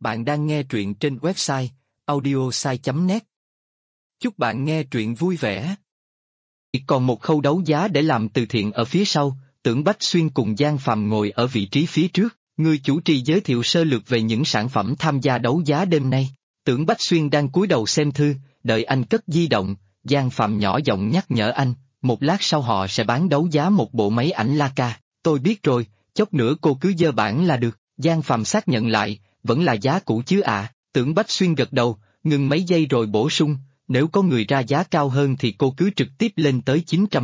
Bạn đang nghe truyện trên website audiosai.net. Chúc bạn nghe truyện vui vẻ. Còn một khâu đấu giá để làm từ thiện ở phía sau, Tưởng Bách Xuyên cùng Giang Phàm ngồi ở vị trí phía trước, người chủ trì giới thiệu sơ lược về những sản phẩm tham gia đấu giá đêm nay. Tưởng Bách Xuyên đang cúi đầu xem thư, đợi anh cất di động, Giang Phàm nhỏ giọng nhắc nhở anh, một lát sau họ sẽ bán đấu giá một bộ máy ảnh Leica. Tôi biết rồi, chốc nữa cô cứ dơ bản là được. Giang Phàm xác nhận lại, vẫn là giá cũ chứ ạ. Tưởng Bách Xuyên gật đầu, ngừng mấy giây rồi bổ sung, nếu có người ra giá cao hơn thì cô cứ trực tiếp lên tới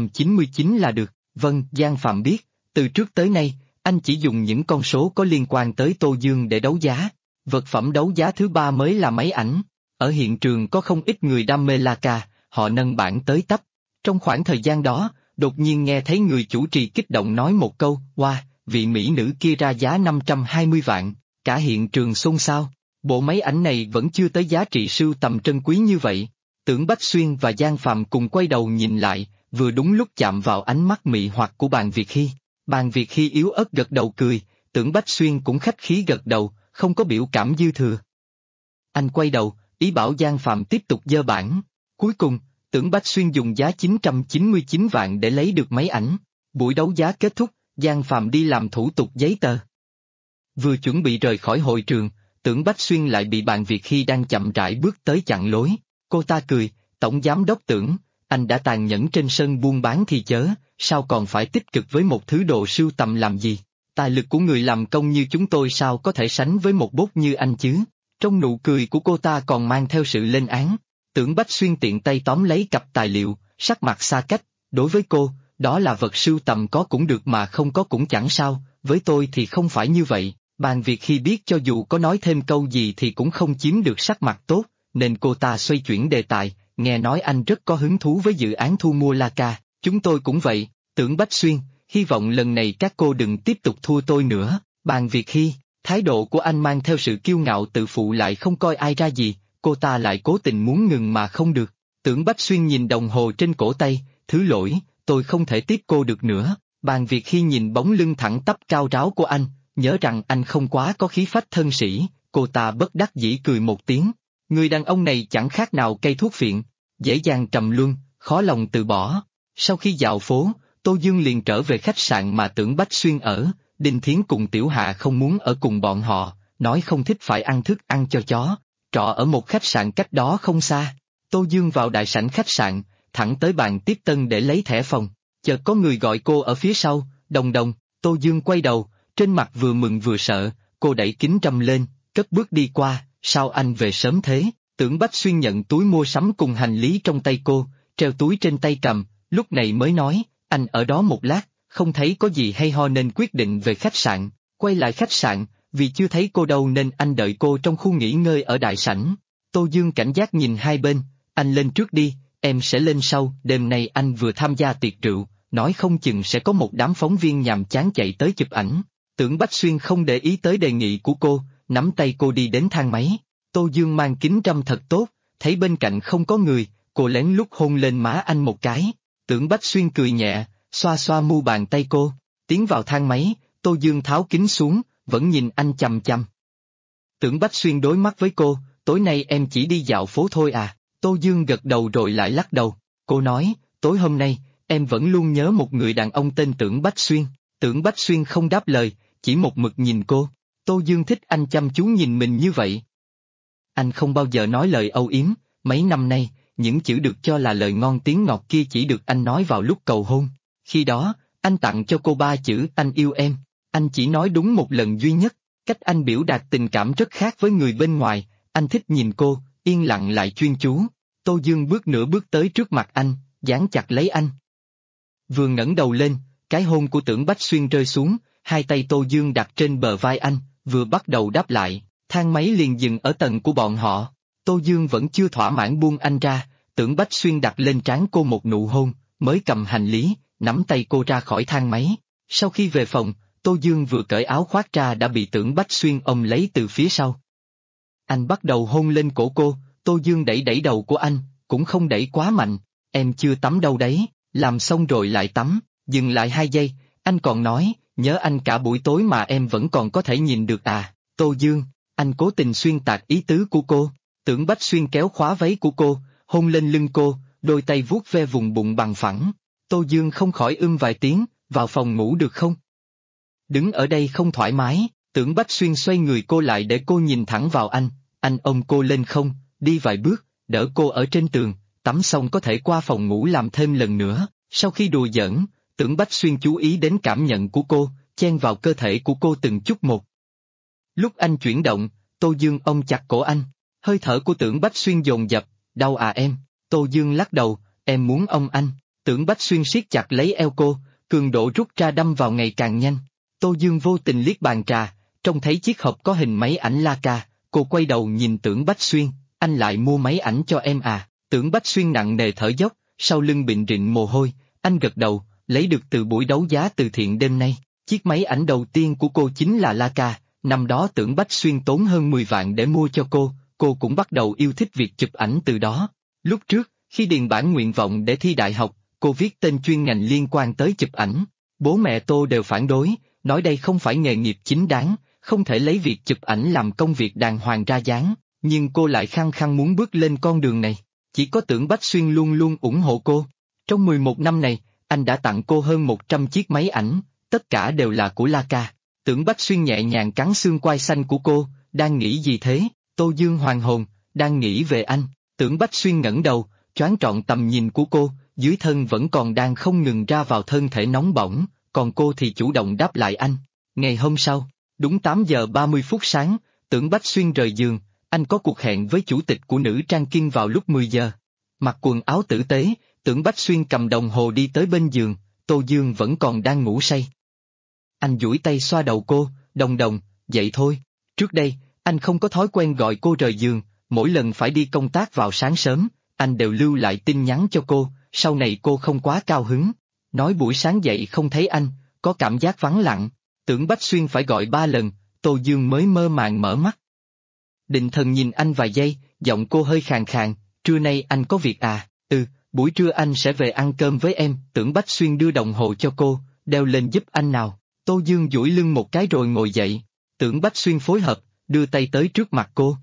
999 là được. Vâng, Giang Phàm biết, từ trước tới nay, anh chỉ dùng những con số có liên quan tới Tô Dương để đấu giá. Vật phẩm đấu giá thứ ba mới là máy ảnh. Ở hiện trường có không ít người đam mê Leica, họ nâng bảng tới tấp. Trong khoảng thời gian đó, đột nhiên nghe thấy người chủ trì kích động nói một câu, wow, vị mỹ nữ kia ra giá 520 vạn, cả hiện trường xôn xao. Bộ máy ảnh này vẫn chưa tới giá trị sưu tầm trân quý như vậy. Tưởng Bách Xuyên và Giang Phàm cùng quay đầu nhìn lại, vừa đúng lúc chạm vào ánh mắt mị hoặc của Bàn Việt Hy. Bàn Việt Hy yếu ớt gật đầu cười, Tưởng Bách Xuyên cũng khách khí gật đầu, không có biểu cảm dư thừa. Anh quay đầu, ý bảo Giang Phàm tiếp tục dơ bản. Cuối cùng, Tưởng Bách Xuyên dùng giá 999 vạn để lấy được máy ảnh. Buổi đấu giá kết thúc, Giang Phàm đi làm thủ tục giấy tờ. Vừa chuẩn bị rời khỏi hội trường, Tưởng Bách Xuyên lại bị Bàn Việt Hy đang chậm rãi bước tới chặn lối. Cô ta cười, Tổng Giám Đốc Tưởng, anh đã tàn nhẫn trên sân buôn bán thì chớ, sao còn phải tích cực với một thứ đồ sưu tầm làm gì? Tài lực của người làm công như chúng tôi sao có thể sánh với một bốt như anh chứ? Trong nụ cười của cô ta còn mang theo sự lên án. Tưởng Bách Xuyên tiện tay tóm lấy cặp tài liệu, sắc mặt xa cách, đối với cô, đó là vật sưu tầm có cũng được mà không có cũng chẳng sao, với tôi thì không phải như vậy. Bàn Việt khi biết cho dù có nói thêm câu gì thì cũng không chiếm được sắc mặt tốt, nên cô ta xoay chuyển đề tài, nghe nói anh rất có hứng thú với dự án thu mua Leica, chúng tôi cũng vậy, Tưởng Bách Xuyên, hy vọng lần này các cô đừng tiếp tục thua tôi nữa. Bàn Việt Hy, thái độ của anh mang theo sự kiêu ngạo tự phụ lại không coi ai ra gì, cô ta lại cố tình muốn ngừng mà không được. Tưởng Bách Xuyên nhìn đồng hồ trên cổ tay, thứ lỗi, tôi không thể tiếp cô được nữa. Bàn Việt Hy nhìn bóng lưng thẳng tắp cao ráo của anh, nhớ rằng anh không quá có khí phách thân sĩ, cô ta bất đắc dĩ cười một tiếng. Người đàn ông này chẳng khác nào cây thuốc phiện, dễ dàng trầm luân, khó lòng từ bỏ. Sau khi dạo phố, Tô Dương liền trở về khách sạn mà Tưởng Bách Xuyên ở, Đinh Thiến cùng Tiểu Hạ không muốn ở cùng bọn họ, nói không thích phải ăn thức ăn cho chó, trọ ở một khách sạn cách đó không xa. Tô Dương vào đại sảnh khách sạn, thẳng tới bàn tiếp tân để lấy thẻ phòng, chợt có người gọi cô ở phía sau, Đồng Đồng. Tô Dương quay đầu, trên mặt vừa mừng vừa sợ, cô đẩy kính râm lên, cất bước đi qua, sao anh về sớm thế? Tưởng Bách Xuyên nhận túi mua sắm cùng hành lý trong tay cô, treo túi trên tay cầm, lúc này mới nói, anh ở đó một lát, không thấy có gì hay ho nên quyết định về khách sạn. Quay lại khách sạn, vì chưa thấy cô đâu nên anh đợi cô trong khu nghỉ ngơi ở đại sảnh. Tô Dương cảnh giác nhìn hai bên, anh lên trước đi, em sẽ lên sau. Đêm nay anh vừa tham gia tiệc rượu, nói không chừng sẽ có một đám phóng viên nhàm chán chạy tới chụp ảnh. Tưởng Bách Xuyên không để ý tới đề nghị của cô, nắm tay cô đi đến thang máy. Tô Dương mang kính râm thật tốt, thấy bên cạnh không có người, cô lén lút hôn lên má anh một cái. Tưởng Bách Xuyên cười nhẹ, xoa xoa mu bàn tay cô, tiến vào thang máy, Tô Dương tháo kính xuống, vẫn nhìn anh chằm chằm. Tưởng Bách Xuyên đối mắt với cô, tối nay em chỉ đi dạo phố thôi à? Tô Dương gật đầu rồi lại lắc đầu, cô nói, tối hôm nay, em vẫn luôn nhớ một người đàn ông tên Tưởng Bách Xuyên. Tưởng Bách Xuyên không đáp lời, chỉ một mực nhìn cô. Tô Dương thích anh chăm chú nhìn mình như vậy. Anh không bao giờ nói lời âu yếm, mấy năm nay, những chữ được cho là lời ngon tiếng ngọt kia chỉ được anh nói vào lúc cầu hôn. Khi đó, anh tặng cho cô 3 chữ anh yêu em, anh chỉ nói đúng một lần duy nhất. Cách anh biểu đạt tình cảm rất khác với người bên ngoài, anh thích nhìn cô, yên lặng lại chuyên chú. Tô Dương bước nửa bước tới trước mặt anh, dán chặt lấy anh. Vừa ngẩng đầu lên, cái hôn của Tưởng Bách Xuyên rơi xuống, hai tay Tô Dương đặt trên bờ vai anh, vừa bắt đầu đáp lại, thang máy liền dừng ở tầng của bọn họ. Tô Dương vẫn chưa thỏa mãn buông anh ra, Tưởng Bách Xuyên đặt lên trán cô một nụ hôn, mới cầm hành lý, nắm tay cô ra khỏi thang máy. Sau khi về phòng, Tô Dương vừa cởi áo khoác ra đã bị Tưởng Bách Xuyên ôm lấy từ phía sau. Anh bắt đầu hôn lên cổ cô, Tô Dương đẩy đẩy đầu của anh, cũng không đẩy quá mạnh, em chưa tắm đâu đấy, làm xong rồi lại tắm, dừng lại 2 giây, anh còn nói, nhớ anh cả buổi tối mà em vẫn còn có thể nhìn được à? Tô Dương, Anh cố tình xuyên tạc ý tứ của cô. Tưởng Bách Xuyên kéo khóa váy của cô, hôn lên lưng cô, đôi tay vuốt ve vùng bụng bằng phẳng. Tô Dương không khỏi vài tiếng, vào phòng ngủ được không? Đứng ở đây không thoải mái, Tưởng Bách Xuyên xoay người cô lại để cô nhìn thẳng vào anh ôm cô lên không, đi vài bước, đỡ cô ở trên tường, tắm xong có thể qua phòng ngủ làm thêm lần nữa. Sau khi đùa giỡn, Tưởng Bách Xuyên chú ý đến cảm nhận của cô, chen vào cơ thể của cô từng chút một. Lúc anh chuyển động, Tô Dương ôm chặt cổ anh, hơi thở của Tưởng Bách Xuyên dồn dập, đau à em? Tô Dương lắc đầu, em muốn ôm anh. Tưởng Bách Xuyên siết chặt lấy eo cô, cường độ rút ra đâm vào ngày càng nhanh. Tô Dương vô tình liếc bàn trà, trông thấy chiếc hộp có hình máy ảnh Leica, cô quay đầu nhìn Tưởng Bách Xuyên, anh lại mua máy ảnh cho em à? Tưởng Bách Xuyên nặng nề thở dốc, sau lưng bịn rịn mồ hôi, anh gật đầu, lấy được từ buổi đấu giá từ thiện đêm nay. Chiếc máy ảnh đầu tiên của cô chính là Leica, năm đó Tưởng Bách Xuyên tốn hơn 10 vạn để mua cho cô cũng bắt đầu yêu thích việc chụp ảnh từ đó. Lúc trước, khi điền bản nguyện vọng để thi đại học, cô viết tên chuyên ngành liên quan tới chụp ảnh. Bố mẹ Tô đều phản đối, nói đây không phải nghề nghiệp chính đáng, không thể lấy việc chụp ảnh làm công việc đàng hoàng ra dáng, nhưng cô lại khăng khăng muốn bước lên con đường này. Chỉ có Tưởng Bách Xuyên luôn luôn ủng hộ cô. Trong 11 năm này, anh đã tặng cô hơn 100 chiếc máy ảnh, tất cả đều là của Leica. Tưởng Bách Xuyên nhẹ nhàng cắn xương quai xanh của cô, đang nghĩ gì thế? Tô Dương hoàn hồn, đang nghĩ về anh. Tưởng Bách Xuyên ngẩng đầu, choáng trọn tầm nhìn của cô, dưới thân vẫn còn đang không ngừng ra vào thân thể nóng bỏng, còn cô thì chủ động đáp lại anh. Ngày hôm sau, đúng 8 giờ 30 phút sáng, Tưởng Bách Xuyên rời giường, anh có cuộc hẹn với chủ tịch của nữ trang Kinh vào lúc 10 giờ. Mặc quần áo tử tế, Tưởng Bách Xuyên cầm đồng hồ đi tới bên giường, Tô Dương vẫn còn đang ngủ say. Anh duỗi tay xoa đầu cô, Đồng, dậy thôi. Trước đây, anh không có thói quen gọi cô rời giường, mỗi lần phải đi công tác vào sáng sớm, anh đều lưu lại tin nhắn cho cô, sau này cô không quá cao hứng. Nói buổi sáng dậy không thấy anh, có cảm giác vắng lặng. Tưởng Bách Xuyên phải gọi 3 lần, Tô Dương mới mơ màng mở mắt. Định thần nhìn anh vài giây, giọng cô hơi khàn khàn, trưa nay anh có việc à? Buổi trưa anh sẽ về ăn cơm với em. Tưởng Bách Xuyên đưa đồng hồ cho cô, đeo lên giúp anh nào. Tô Dương duỗi lưng một cái rồi ngồi dậy. Tưởng Bách Xuyên phối hợp, đưa tay tới trước mặt cô.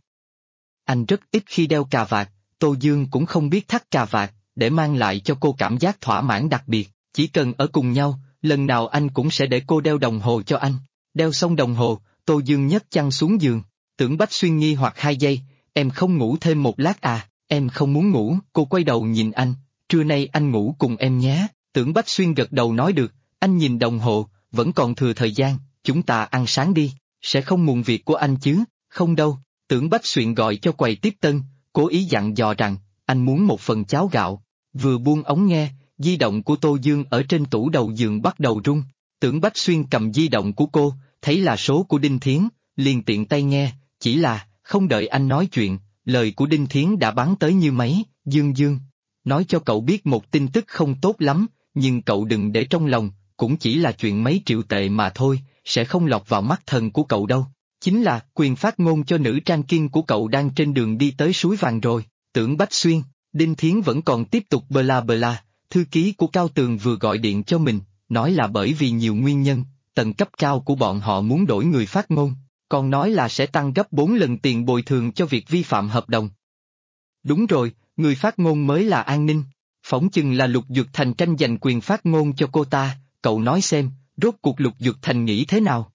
Anh rất ít khi đeo cà vạt, Tô Dương cũng không biết thắt cà vạt, để mang lại cho cô cảm giác thỏa mãn đặc biệt. Chỉ cần ở cùng nhau, lần nào anh cũng sẽ để cô đeo đồng hồ cho anh. Đeo xong đồng hồ, Tô Dương nhấc chăn xuống giường. Tưởng Bách Xuyên nghi hoặc 2 giây, em không ngủ thêm một lát à? Em không muốn ngủ. Cô quay đầu nhìn anh, trưa nay anh ngủ cùng em nhé. Tưởng Bách Xuyên gật đầu nói được, anh nhìn đồng hồ, vẫn còn thừa thời gian, chúng ta ăn sáng đi, sẽ không muộn việc của anh chứ? Không đâu. Tưởng Bách Xuyên gọi cho quầy tiếp tân, cố ý dặn dò rằng, anh muốn một phần cháo gạo. Vừa buông ống nghe, di động của Tô Dương ở trên tủ đầu giường bắt đầu rung. Tưởng Bách Xuyên cầm di động của cô, thấy là số của Đinh Thiến, liền tiện tay nghe, chỉ là, không đợi anh nói chuyện, lời của Đinh Thiến đã bắn tới như máy. Dương, nói cho cậu biết một tin tức không tốt lắm, nhưng cậu đừng để trong lòng, cũng chỉ là chuyện mấy triệu tệ mà thôi, sẽ không lọt vào mắt thần của cậu đâu. Chính là quyền phát ngôn cho nữ trang Kinh của cậu đang trên đường đi tới suối vàng rồi. Tưởng Bách Xuyên, Đinh Thiến vẫn còn tiếp tục bla, thư ký của Cao Tường vừa gọi điện cho mình, nói là bởi vì nhiều nguyên nhân, tầng cấp cao của bọn họ muốn đổi người phát ngôn, còn nói là sẽ tăng gấp 4 lần tiền bồi thường cho việc vi phạm hợp đồng. Đúng rồi, người phát ngôn mới là An Ninh, phỏng chừng là Lục Dược Thành tranh giành quyền phát ngôn cho cô ta, cậu nói xem, rốt cuộc Lục Dược Thành nghĩ thế nào?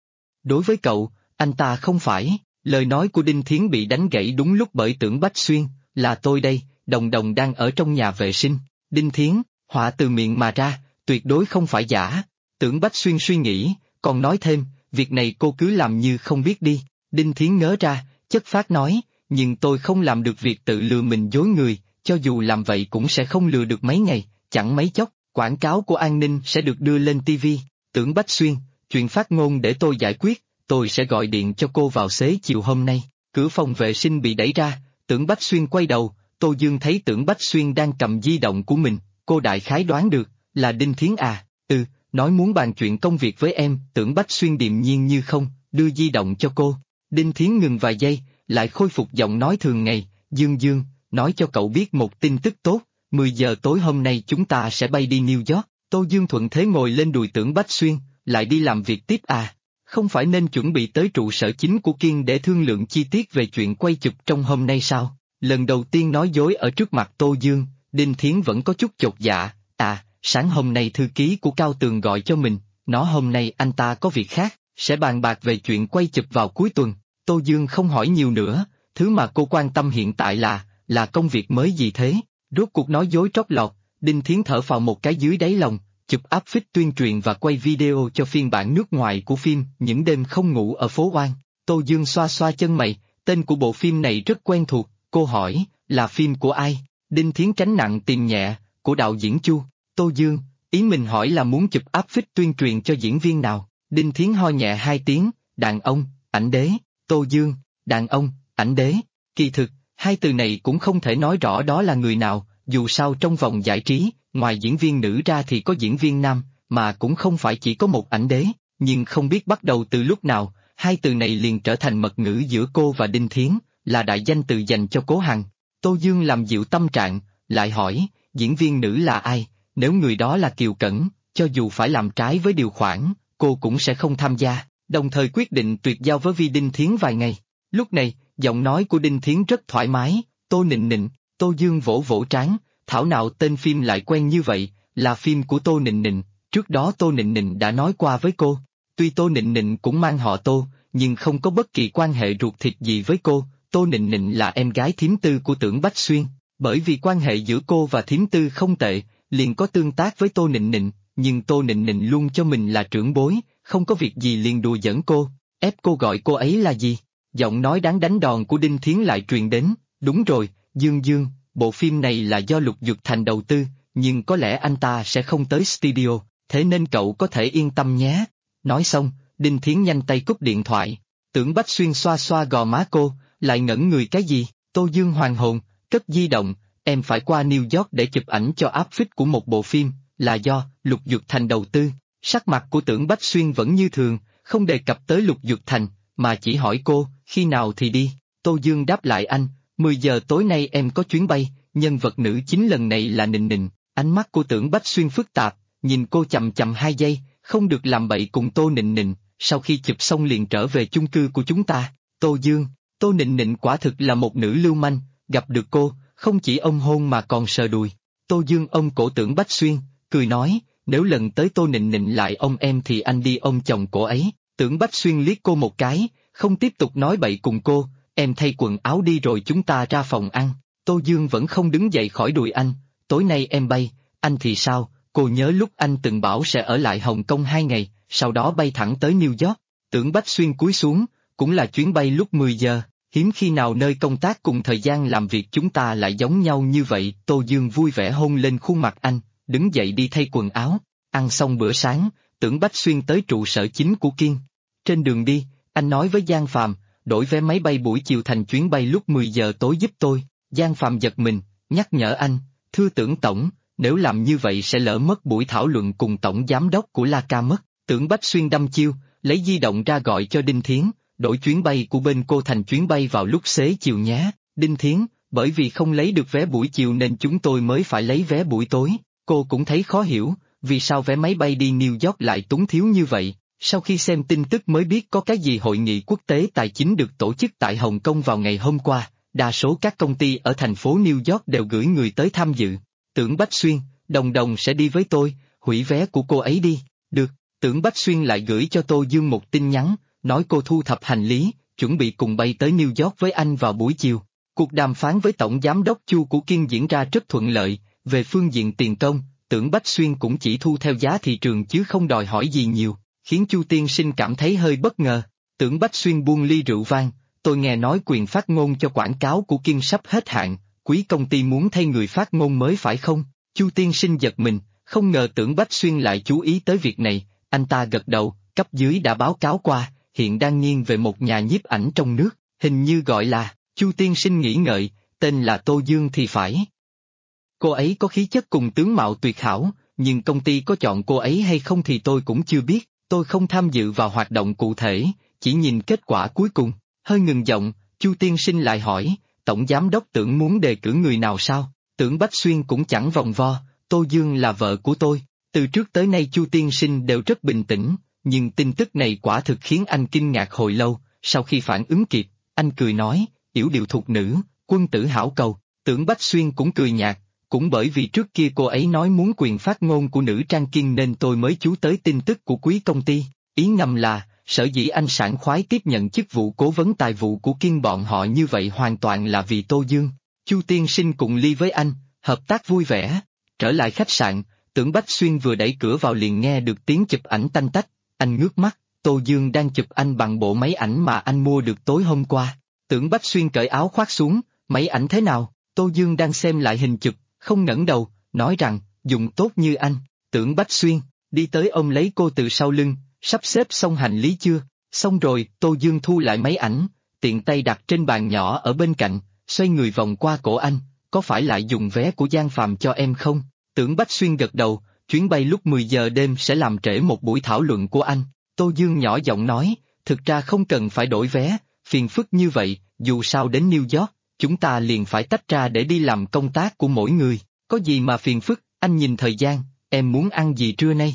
Đối với cậu, anh ta không phải. Lời nói của Đinh Thiến bị đánh gãy đúng lúc bởi Tưởng Bách Xuyên, là tôi đây, Đồng đang ở trong nhà vệ sinh. Đinh Thiến, họa từ miệng mà ra, tuyệt đối không phải giả. Tưởng Bách Xuyên suy nghĩ, còn nói thêm, việc này cô cứ làm như không biết đi. Đinh Thiến ngớ ra, chất phác nói, nhưng tôi không làm được việc tự lừa mình dối người, cho dù làm vậy cũng sẽ không lừa được mấy ngày, chẳng mấy chốc, quảng cáo của An Ninh sẽ được đưa lên TV. Tưởng Bách Xuyên, chuyện phát ngôn để tôi giải quyết, tôi sẽ gọi điện cho cô vào xế chiều hôm nay. Cửa phòng vệ sinh bị đẩy ra, Tưởng Bách Xuyên quay đầu, Tô Dương thấy Tưởng Bách Xuyên đang cầm di động của mình, cô đại khái đoán được, là Đinh Thiến à? Nói muốn bàn chuyện công việc với em. Tưởng Bách Xuyên điềm nhiên như không, đưa di động cho cô. Đinh Thiến ngừng vài giây, lại khôi phục giọng nói thường ngày, Dương, nói cho cậu biết một tin tức tốt, 10 giờ tối hôm nay chúng ta sẽ bay đi New York. Tô Dương thuận thế ngồi lên đùi Tưởng Bách Xuyên, lại đi làm việc tiếp à? không phải nên chuẩn bị tới trụ sở chính của Kiên để thương lượng chi tiết về chuyện quay chụp trong hôm nay sao? Lần đầu tiên nói dối ở trước mặt Tô Dương, Đinh Thiến vẫn có chút chột dạ, sáng hôm nay thư ký của Cao Tường gọi cho mình, nói hôm nay anh ta có việc khác, sẽ bàn bạc về chuyện quay chụp vào cuối tuần. Tô Dương không hỏi nhiều nữa, thứ mà cô quan tâm hiện tại là công việc mới gì thế? Rốt cuộc nói dối trót lọt, Đinh Thiến thở phào một cái dưới đáy lòng, chụp áp phích tuyên truyền và quay video cho phiên bản nước ngoài của phim Những đêm không ngủ ở phố Oan. Tô Dương xoa xoa chân mày, tên của bộ phim này rất quen thuộc, cô hỏi, là phim của ai? Đinh Thiến tránh nặng tìm nhẹ, của đạo diễn Chu. Tô Dương, ý mình hỏi là muốn chụp áp phích tuyên truyền cho diễn viên nào? Đinh Thiến ho nhẹ 2 tiếng, đàn ông, ảnh đế. Tô Dương, đàn ông, ảnh đế. Kỳ thực, hai từ này cũng không thể nói rõ đó là người nào, dù sao trong vòng giải trí, ngoài diễn viên nữ ra thì có diễn viên nam, mà cũng không phải chỉ có một ảnh đế, nhưng không biết bắt đầu từ lúc nào, hai từ này liền trở thành mật ngữ giữa cô và Đinh Thiến, là đại danh từ dành cho Cố Hằng. Tô Dương làm dịu tâm trạng, lại hỏi, diễn viên nữ là ai? Nếu người đó là Kiều Cẩn, cho dù phải làm trái với điều khoản, cô cũng sẽ không tham gia, đồng thời quyết định tuyệt giao với Vi Đinh Thiến vài ngày. Lúc này, giọng nói của Đinh Thiến rất thoải mái, Tô Nịnh Nịnh. Tô Dương vỗ vỗ trán, thảo nào tên phim lại quen như vậy, là phim của Tô Nịnh Nịnh, trước đó Tô Nịnh Nịnh đã nói qua với cô. Tuy Tô Nịnh Nịnh cũng mang họ Tô, nhưng không có bất kỳ quan hệ ruột thịt gì với cô. Tô Nịnh Nịnh là em gái thím tư của Tưởng Bách Xuyên, bởi vì quan hệ giữa cô và thím tư không tệ, liền có tương tác với Tô Nịnh Nịnh, nhưng Tô Nịnh Nịnh luôn cho mình là trưởng bối, không có việc gì liền đùa giỡn cô, ép cô gọi cô ấy là gì? Giọng nói đáng đánh đòn của Đinh Thiến lại truyền đến, đúng rồi, Dương Dương, bộ phim này là do Lục Dực Thành đầu tư, nhưng có lẽ anh ta sẽ không tới studio, thế nên cậu có thể yên tâm nhé. Nói xong, Đinh Thiến nhanh tay cúp điện thoại, Tưởng Bách Xuyên xoa xoa gò má cô, lại ngẩn người cái gì? Tô Dương hoàn hồn, cất di động, em phải qua New York để chụp ảnh cho áp phích của một bộ phim, là do Lục Dực Thành đầu tư. Sắc mặt của Tưởng Bách Xuyên vẫn như thường, không đề cập tới Lục Dực Thành, mà chỉ hỏi cô, khi nào thì đi? Tô Dương đáp lại anh, 10 giờ tối nay em có chuyến bay, nhân vật nữ chính lần này là Nịnh Nịnh. Ánh mắt của Tưởng Bách Xuyên phức tạp, nhìn cô chậm chậm 2 giây, không được làm bậy cùng Tô Nịnh Nịnh, sau khi chụp xong liền trở về chung cư của chúng ta. Tô Dương, Tô Nịnh Nịnh quả thực là một nữ lưu manh, gặp được cô, không chỉ ôm hôn mà còn sờ đùi. Tô Dương ôm cổ Tưởng Bách Xuyên, cười nói, nếu lần tới Tô Nịnh Nịnh lại ôm em thì anh đi ôm chồng cổ ấy. Tưởng Bách Xuyên liếc cô một cái, không tiếp tục nói bậy cùng cô, em thay quần áo đi rồi chúng ta ra phòng ăn. Tô Dương vẫn không đứng dậy khỏi đùi anh, tối nay em bay, anh thì sao? Cô nhớ lúc anh từng bảo sẽ ở lại Hồng Kông 2 ngày, sau đó bay thẳng tới New York. Tưởng Bách Xuyên cúi xuống, cũng là chuyến bay lúc 10 giờ, hiếm khi nào nơi công tác cùng thời gian làm việc chúng ta lại giống nhau như vậy. Tô Dương vui vẻ hôn lên khuôn mặt anh, đứng dậy đi thay quần áo. Ăn xong bữa sáng, Tưởng Bách Xuyên tới trụ sở chính của Kiên. Trên đường đi, anh nói với Giang Phàm, đổi vé máy bay buổi chiều thành chuyến bay lúc 10 giờ tối giúp tôi. Giang Phàm giật mình, nhắc nhở anh, thưa Tưởng Tổng, nếu làm như vậy sẽ lỡ mất buổi thảo luận cùng Tổng Giám đốc của Laca mất. Tưởng Bách Xuyên đăm chiêu, lấy di động ra gọi cho Đinh Thiến, đổi chuyến bay của bên cô thành chuyến bay vào lúc xế chiều nhé. Đinh Thiến, bởi vì không lấy được vé buổi chiều nên chúng tôi mới phải lấy vé buổi tối. Cô cũng thấy khó hiểu, vì sao vé máy bay đi New York lại túng thiếu như vậy. Sau khi xem tin tức mới biết có cái gì hội nghị quốc tế tài chính được tổ chức tại Hồng Kông vào ngày hôm qua, đa số các công ty ở thành phố New York đều gửi người tới tham dự. Tưởng Bách Xuyên, Đồng Đồng sẽ đi với tôi, hủy vé của cô ấy đi. Được, Tưởng Bách Xuyên lại gửi cho Tô Dương một tin nhắn, nói cô thu thập hành lý, chuẩn bị cùng bay tới New York với anh vào buổi chiều. Cuộc đàm phán với Tổng Giám đốc Chu của Kiên diễn ra rất thuận lợi, về phương diện tiền công, Tưởng Bách Xuyên cũng chỉ thu theo giá thị trường chứ không đòi hỏi gì nhiều, khiến Chu tiên sinh cảm thấy hơi bất ngờ. Tưởng Bách Xuyên buông ly rượu vang, tôi nghe nói quyền phát ngôn cho quảng cáo của Kiên sắp hết hạn, quý công ty muốn thay người phát ngôn mới phải không? Chu tiên sinh giật mình, không ngờ Tưởng Bách Xuyên lại chú ý tới việc này, anh ta gật đầu, cấp dưới đã báo cáo qua, hiện đang nghiêng về một nhà nhiếp ảnh trong nước, hình như gọi là, Chu tiên sinh nghĩ ngợi, tên là Tô Dương thì phải. Cô ấy có khí chất cùng tướng mạo tuyệt hảo, nhưng công ty có chọn cô ấy hay không thì tôi cũng chưa biết, tôi không tham dự vào hoạt động cụ thể, chỉ nhìn kết quả cuối cùng. Hơi ngừng giọng, Chu tiên sinh lại hỏi, Tổng Giám đốc Tưởng muốn đề cử người nào sao? Tưởng Bách Xuyên cũng chẳng vòng vo, Tô Dương là vợ của tôi. Từ trước tới nay Chu tiên sinh đều rất bình tĩnh, nhưng tin tức này quả thực khiến anh kinh ngạc hồi lâu, sau khi phản ứng kịp, anh cười nói, yểu điệu thục nữ, quân tử hảo cầu, Tưởng Bách Xuyên cũng cười nhạt, cũng bởi vì trước kia cô ấy nói muốn quyền phát ngôn của nữ trang kiên nên tôi mới chú tới tin tức của quý công ty, ý ngầm là, sở dĩ anh sảng khoái tiếp nhận chức vụ cố vấn tài vụ của kiên bọn họ như vậy hoàn toàn là vì Tô Dương. Chu tiên sinh cùng ly với anh, hợp tác vui vẻ. Trở lại khách sạn, Tưởng Bách Xuyên vừa đẩy cửa vào liền nghe được tiếng chụp ảnh tanh tách, anh ngước mắt, Tô Dương đang chụp anh bằng bộ máy ảnh mà anh mua được tối hôm qua. Tưởng Bách Xuyên cởi áo khoác xuống, máy ảnh thế nào? Tô Dương đang xem lại hình chụp, không ngẩng đầu, nói rằng, dùng tốt như anh. Tưởng Bách Xuyên, đi tới ôm lấy cô từ sau lưng, sắp xếp xong hành lý chưa? Xong rồi, Tô Dương thu lại máy ảnh, tiện tay đặt trên bàn nhỏ ở bên cạnh, xoay người vòng qua cổ anh, có phải lại dùng vé của Giang Phàm cho em không? Tưởng Bách Xuyên gật đầu, chuyến bay lúc 10 giờ đêm sẽ làm trễ một buổi thảo luận của anh. Tô Dương nhỏ giọng nói, thực ra không cần phải đổi vé, phiền phức như vậy, dù sao đến New York, chúng ta liền phải tách ra để đi làm công tác của mỗi người, có gì mà phiền phức, anh nhìn thời gian, em muốn ăn gì trưa nay?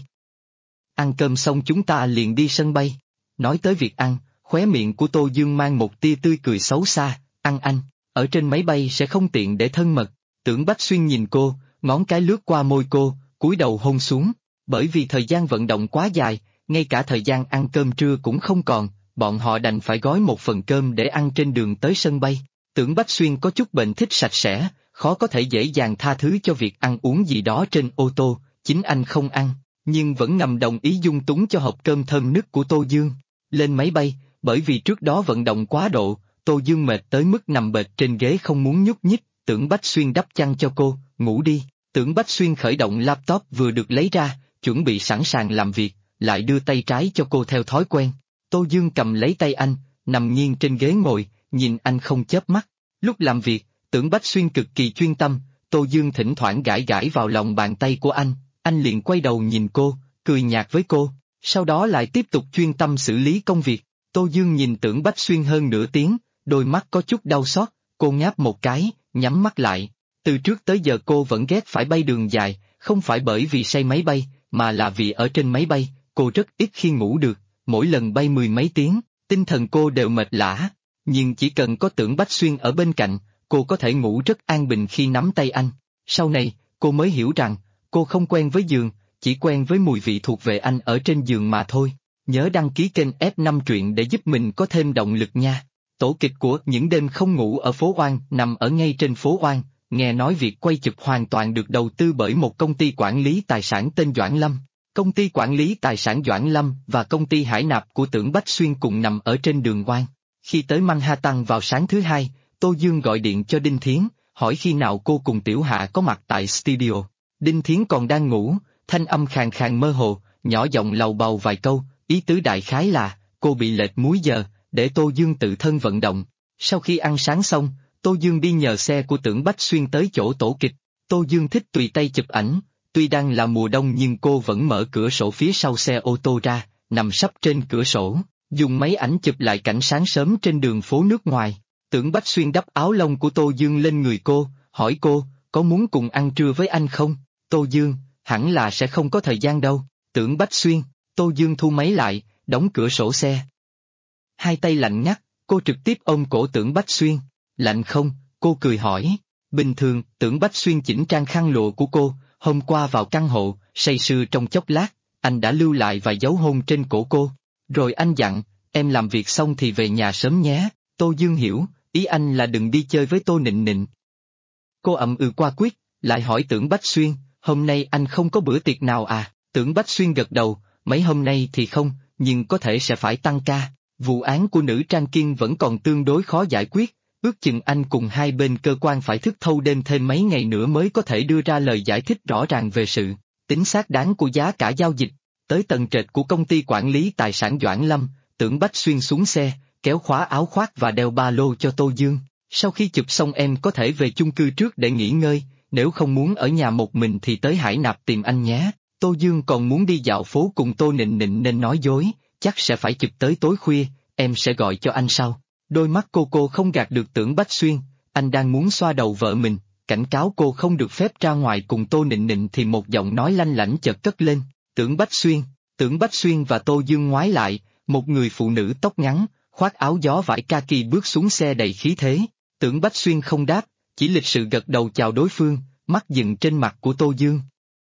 Ăn cơm xong chúng ta liền đi sân bay. Nói tới việc ăn, khóe miệng của Tô Dương mang một tia tươi cười xấu xa, ăn anh, ở trên máy bay sẽ không tiện để thân mật. Tưởng Bách Xuyên nhìn cô, ngón cái lướt qua môi cô, cúi đầu hôn xuống, bởi vì thời gian vận động quá dài, ngay cả thời gian ăn cơm trưa cũng không còn, bọn họ đành phải gói một phần cơm để ăn trên đường tới sân bay. Tưởng Bách Xuyên có chút bệnh thích sạch sẽ, khó có thể dễ dàng tha thứ cho việc ăn uống gì đó trên ô tô, chính anh không ăn, nhưng vẫn ngầm đồng ý dung túng cho hộp cơm thơm nức của Tô Dương. Lên máy bay, bởi vì trước đó vận động quá độ, Tô Dương mệt tới mức nằm bệt trên ghế không muốn nhúc nhích, Tưởng Bách Xuyên đắp chăn cho cô, ngủ đi. Tưởng Bách Xuyên khởi động laptop vừa được lấy ra, chuẩn bị sẵn sàng làm việc, lại đưa tay trái cho cô theo thói quen. Tô Dương cầm lấy tay anh, nằm nghiêng trên ghế ngồi, nhìn anh không chớp mắt. Lúc làm việc, Tưởng Bách Xuyên cực kỳ chuyên tâm, Tô Dương thỉnh thoảng gãi gãi vào lòng bàn tay của anh liền quay đầu nhìn cô, cười nhạt với cô, sau đó lại tiếp tục chuyên tâm xử lý công việc. Tô Dương nhìn Tưởng Bách Xuyên hơn nửa tiếng, đôi mắt có chút đau xót, cô ngáp một cái, nhắm mắt lại. Từ trước tới giờ cô vẫn ghét phải bay đường dài, không phải bởi vì say máy bay, mà là vì ở trên máy bay, cô rất ít khi ngủ được, mỗi lần bay 10 mấy tiếng, tinh thần cô đều mệt lả. Nhưng chỉ cần có Tưởng Bách Xuyên ở bên cạnh, cô có thể ngủ rất an bình khi nắm tay anh. Sau này, cô mới hiểu rằng, cô không quen với giường, chỉ quen với mùi vị thuộc về anh ở trên giường mà thôi. Nhớ đăng ký kênh F5 truyện để giúp mình có thêm động lực nha. Tổ kịch của Những đêm không ngủ ở phố Oan nằm ở ngay trên phố Oan, nghe nói việc quay chụp hoàn toàn được đầu tư bởi một công ty quản lý tài sản tên Doãn Lâm. Công ty quản lý tài sản Doãn Lâm và công ty hải nạp của Tưởng Bách Xuyên cùng nằm ở trên đường Oan. Khi tới Manhattan vào sáng thứ hai, Tô Dương gọi điện cho Đinh Thiến, hỏi khi nào cô cùng Tiểu Hạ có mặt tại studio. Đinh Thiến còn đang ngủ, thanh âm khàn khàn mơ hồ, nhỏ giọng lầu bầu vài câu, ý tứ đại khái là, cô bị lệch múi giờ, để Tô Dương tự thân vận động. Sau khi ăn sáng xong, Tô Dương đi nhờ xe của Tưởng Bách Xuyên tới chỗ tổ kịch. Tô Dương thích tùy tay chụp ảnh, tuy đang là mùa đông nhưng cô vẫn mở cửa sổ phía sau xe ô tô ra, nằm sấp trên cửa sổ, dùng máy ảnh chụp lại cảnh sáng sớm trên đường phố nước ngoài. Tưởng Bách Xuyên đắp áo lông của Tô Dương lên người cô, hỏi cô, có muốn cùng ăn trưa với anh không? Tô Dương, hẳn là sẽ không có thời gian đâu. Tưởng Bách Xuyên, Tô Dương thu máy lại, đóng cửa sổ xe. Hai tay lạnh ngắt, cô trực tiếp ôm cổ Tưởng Bách Xuyên. Lạnh không? Cô cười hỏi. Bình thường, Tưởng Bách Xuyên chỉnh trang khăn lụa của cô, hôm qua vào căn hộ, say sưa trong chốc lát, anh đã lưu lại vài dấu hôn trên cổ cô. Rồi anh dặn, em làm việc xong thì về nhà sớm nhé. Tô Dương hiểu, ý anh là đừng đi chơi với Tô Nịnh Nịnh. Cô ậm ừ qua quyết, lại hỏi Tưởng Bách Xuyên, hôm nay anh không có bữa tiệc nào à? Tưởng Bách Xuyên gật đầu, mấy hôm nay thì không, nhưng có thể sẽ phải tăng ca. Vụ án của nữ trang Kiên vẫn còn tương đối khó giải quyết, ước chừng anh cùng hai bên cơ quan phải thức thâu đêm thêm mấy ngày nữa mới có thể đưa ra lời giải thích rõ ràng về sự tính xác đáng của giá cả giao dịch. Tới tầng trệt của công ty quản lý tài sản Doãn Lâm, Tưởng Bách Xuyên xuống xe, kéo khóa áo khoác và đeo ba lô cho Tô Dương. Sau khi chụp xong em có thể về chung cư trước để nghỉ ngơi, nếu không muốn ở nhà một mình thì tới Hải Nạp tìm anh nhé. Tô Dương còn muốn đi dạo phố cùng Tô Nịnh Nịnh nên nói dối, chắc sẽ phải chụp tới tối khuya, em sẽ gọi cho anh sau. Đôi mắt cô không gạt được Tưởng Bách Xuyên, anh đang muốn xoa đầu vợ mình, cảnh cáo cô không được phép ra ngoài cùng Tô Nịnh Nịnh thì một giọng nói lanh lảnh chợt cất lên, Tưởng Bách Xuyên, Tưởng Bách Xuyên và Tô Dương ngoái lại, một người phụ nữ tóc ngắn, khoác áo gió vải kaki bước xuống xe đầy khí thế. Tưởng Bách Xuyên không đáp, chỉ lịch sự gật đầu chào đối phương, mắt dừng trên mặt của Tô Dương.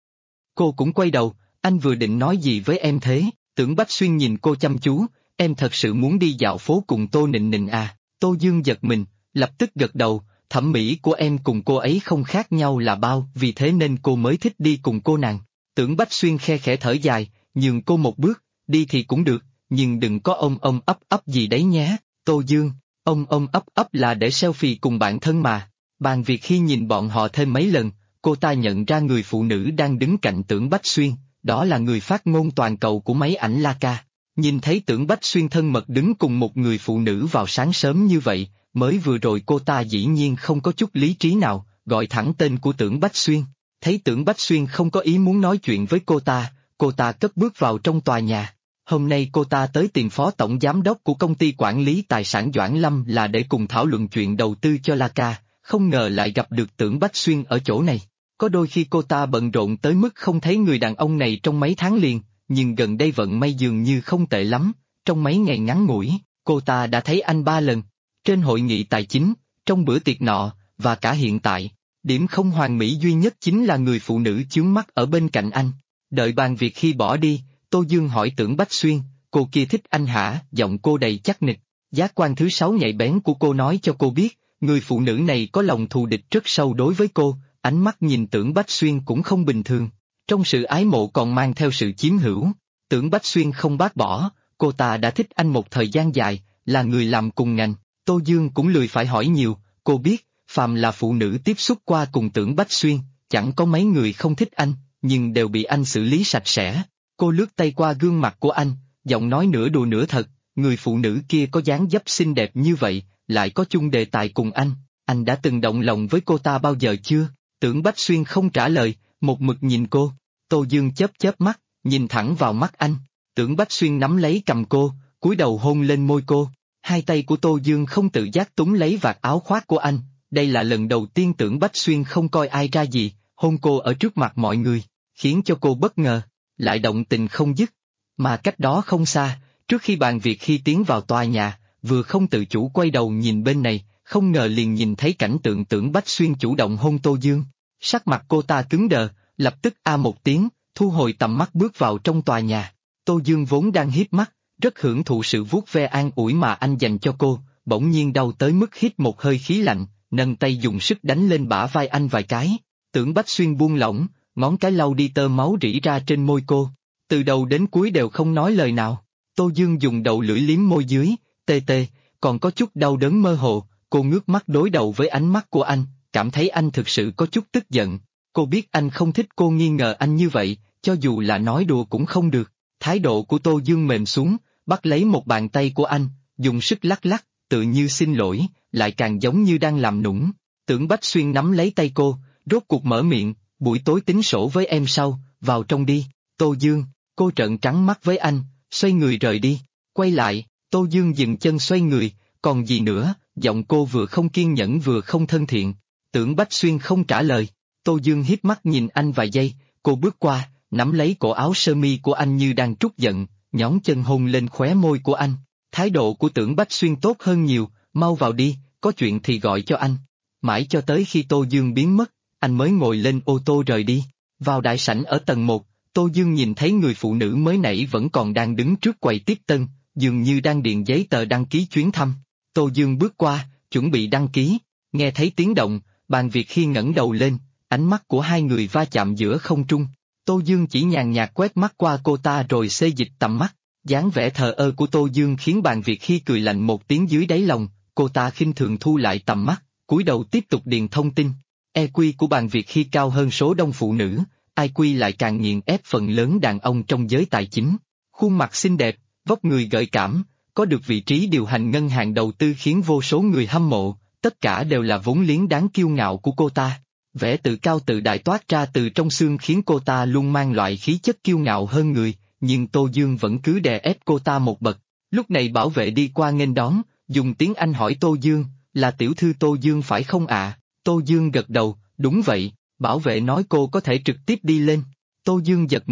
Cô cũng quay đầu, anh vừa định nói gì với em thế? Tưởng Bách Xuyên nhìn cô chăm chú, em thật sự muốn đi dạo phố cùng Tô Nịnh Nịnh à? Tô Dương giật mình, lập tức gật đầu, thẩm mỹ của em cùng cô ấy không khác nhau là bao, vì thế nên cô mới thích đi cùng cô nàng. Tưởng Bách Xuyên khe khẽ thở dài, nhường cô một bước, đi thì cũng được, nhưng đừng có ôm ấp gì đấy nhé. Tô Dương, ôm ấp là để selfie cùng bạn thân mà. Bàn việc khi nhìn bọn họ thêm mấy lần, cô ta nhận ra người phụ nữ đang đứng cạnh Tưởng Bách Xuyên, đó là người phát ngôn toàn cầu của máy ảnh Leica. Nhìn thấy Tưởng Bách Xuyên thân mật đứng cùng một người phụ nữ vào sáng sớm như vậy, mới vừa rồi cô ta dĩ nhiên không có chút lý trí nào, gọi thẳng tên của Tưởng Bách Xuyên. Thấy Tưởng Bách Xuyên không có ý muốn nói chuyện với cô ta cất bước vào trong tòa nhà. Hôm nay cô ta tới tìm phó tổng giám đốc của công ty quản lý tài sản Doãn Lâm là để cùng thảo luận chuyện đầu tư cho Leica, không ngờ lại gặp được Tưởng Bách Xuyên ở chỗ này. Có đôi khi cô ta bận rộn tới mức không thấy người đàn ông này trong mấy tháng liền, nhưng gần đây vận may dường như không tệ lắm, trong mấy ngày ngắn ngủi, cô ta đã thấy anh 3 lần. Trên hội nghị tài chính, trong bữa tiệc nọ, và cả hiện tại, điểm không hoàn mỹ duy nhất chính là người phụ nữ chướng mắt ở bên cạnh anh. Đợi bàn việc khi bỏ đi, Tô Dương hỏi Tưởng Bách Xuyên, cô kia thích anh hả? Giọng cô đầy chắc nịch. Giác quan thứ 6 nhạy bén của cô nói cho cô biết, người phụ nữ này có lòng thù địch rất sâu đối với cô, ánh mắt nhìn Tưởng Bách Xuyên cũng không bình thường. Trong sự ái mộ còn mang theo sự chiếm hữu. Tưởng Bách Xuyên không bác bỏ, cô ta đã thích anh một thời gian dài, là người làm cùng ngành. Tô Dương cũng lười phải hỏi nhiều, cô biết, phàm là phụ nữ tiếp xúc qua cùng Tưởng Bách Xuyên, chẳng có mấy người không thích anh, nhưng đều bị anh xử lý sạch sẽ. Cô lướt tay qua gương mặt của anh, giọng nói nửa đùa nửa thật, người phụ nữ kia có dáng dấp xinh đẹp như vậy, lại có chung đề tài cùng anh đã từng động lòng với cô ta bao giờ chưa? Tưởng Bách Xuyên không trả lời, một mực nhìn cô. Tô Dương chớp mắt, nhìn thẳng vào mắt anh. Tưởng Bách Xuyên nắm lấy cầm cô, cúi đầu hôn lên môi cô. Hai tay của Tô Dương không tự giác túm lấy vạt áo khoác của anh. Đây là lần đầu tiên Tưởng Bách Xuyên không coi ai ra gì, hôn cô ở trước mặt mọi người, khiến cho cô bất ngờ, lại động tình không dứt. Mà cách đó không xa, trước khi bàn việc khi tiến vào tòa nhà, vừa không tự chủ quay đầu nhìn bên này, không ngờ liền nhìn thấy cảnh tượng Tưởng Bách Xuyên chủ động hôn Tô Dương. Sắc mặt cô ta cứng đờ, lập tức một tiếng, thu hồi tầm mắt bước vào trong tòa nhà. Tô Dương vốn đang hiếp mắt, rất hưởng thụ sự vuốt ve an ủi mà anh dành cho cô, bỗng nhiên đau tới mức hít một hơi khí lạnh, nâng tay dùng sức đánh lên bả vai anh vài cái. Tưởng Bách Xuyên buông lỏng, ngón cái lau đi tơ máu rỉ ra trên môi cô. Từ đầu đến cuối đều không nói lời nào. Tô Dương dùng đầu lưỡi liếm môi dưới, tê, còn có chút đau đớn mơ hồ. Cô ngước mắt đối đầu với ánh mắt của anh, cảm thấy anh thực sự có chút tức giận. Cô biết anh không thích cô nghi ngờ anh như vậy, cho dù là nói đùa cũng không được. Thái độ của Tô Dương mềm xuống, bắt lấy một bàn tay của anh, dùng sức lắc, tự như xin lỗi, lại càng giống như đang làm nũng. Tưởng Bách Xuyên nắm lấy tay cô, rốt cuộc mở miệng, buổi tối tính sổ với em sau, vào trong đi. Tô Dương, cô trợn trắng mắt với anh, xoay người rời đi. Quay lại, Tô Dương dừng chân xoay người, còn gì nữa, giọng cô vừa không kiên nhẫn vừa không thân thiện. Tưởng Bách Xuyên không trả lời. Tô Dương hiếp mắt nhìn anh vài giây, cô bước qua, nắm lấy cổ áo sơ mi của anh như đang trút giận, nhón chân hôn lên khóe môi của anh. Thái độ của Tưởng Bách Xuyên tốt hơn nhiều, mau vào đi, có chuyện thì gọi cho anh. Mãi cho tới khi Tô Dương biến mất, anh mới ngồi lên ô tô rời đi. Vào đại sảnh ở tầng 1, Tô Dương nhìn thấy người phụ nữ mới nãy vẫn còn đang đứng trước quầy tiếp tân, dường như đang điền giấy tờ đăng ký chuyến thăm. Tô Dương bước qua, chuẩn bị đăng ký, nghe thấy tiếng động, bàn việc khi ngẩng đầu lên, ánh mắt của hai người va chạm giữa không trung. Tô Dương chỉ nhàn nhạt quét mắt qua cô ta rồi xê dịch tầm mắt, dáng vẻ thờ ơ của Tô Dương khiến bàn việc khi cười lạnh một tiếng dưới đáy lòng, cô ta khinh thường thu lại tầm mắt, cúi đầu tiếp tục điền thông tin. EQ của bàn việc khi cao hơn số đông phụ nữ, IQ lại càng nghiền ép phần lớn đàn ông trong giới tài chính. Khuôn mặt xinh đẹp, vóc người gợi cảm, có được vị trí điều hành ngân hàng đầu tư khiến vô số người hâm mộ, tất cả đều là vốn liếng đáng kiêu ngạo của cô ta. Vẻ tự cao tự đại toát ra từ trong xương khiến cô ta luôn mang loại khí chất kiêu ngạo hơn người, nhưng Tô Dương vẫn cứ đè ép cô ta một bậc. Lúc này bảo vệ đi qua nghênh đón, dùng tiếng Anh hỏi Tô Dương, là tiểu thư Tô Dương phải không ạ? Tô Dương gật đầu, đúng vậy, bảo vệ nói cô có thể trực tiếp đi lên. Tô Dương giật mình,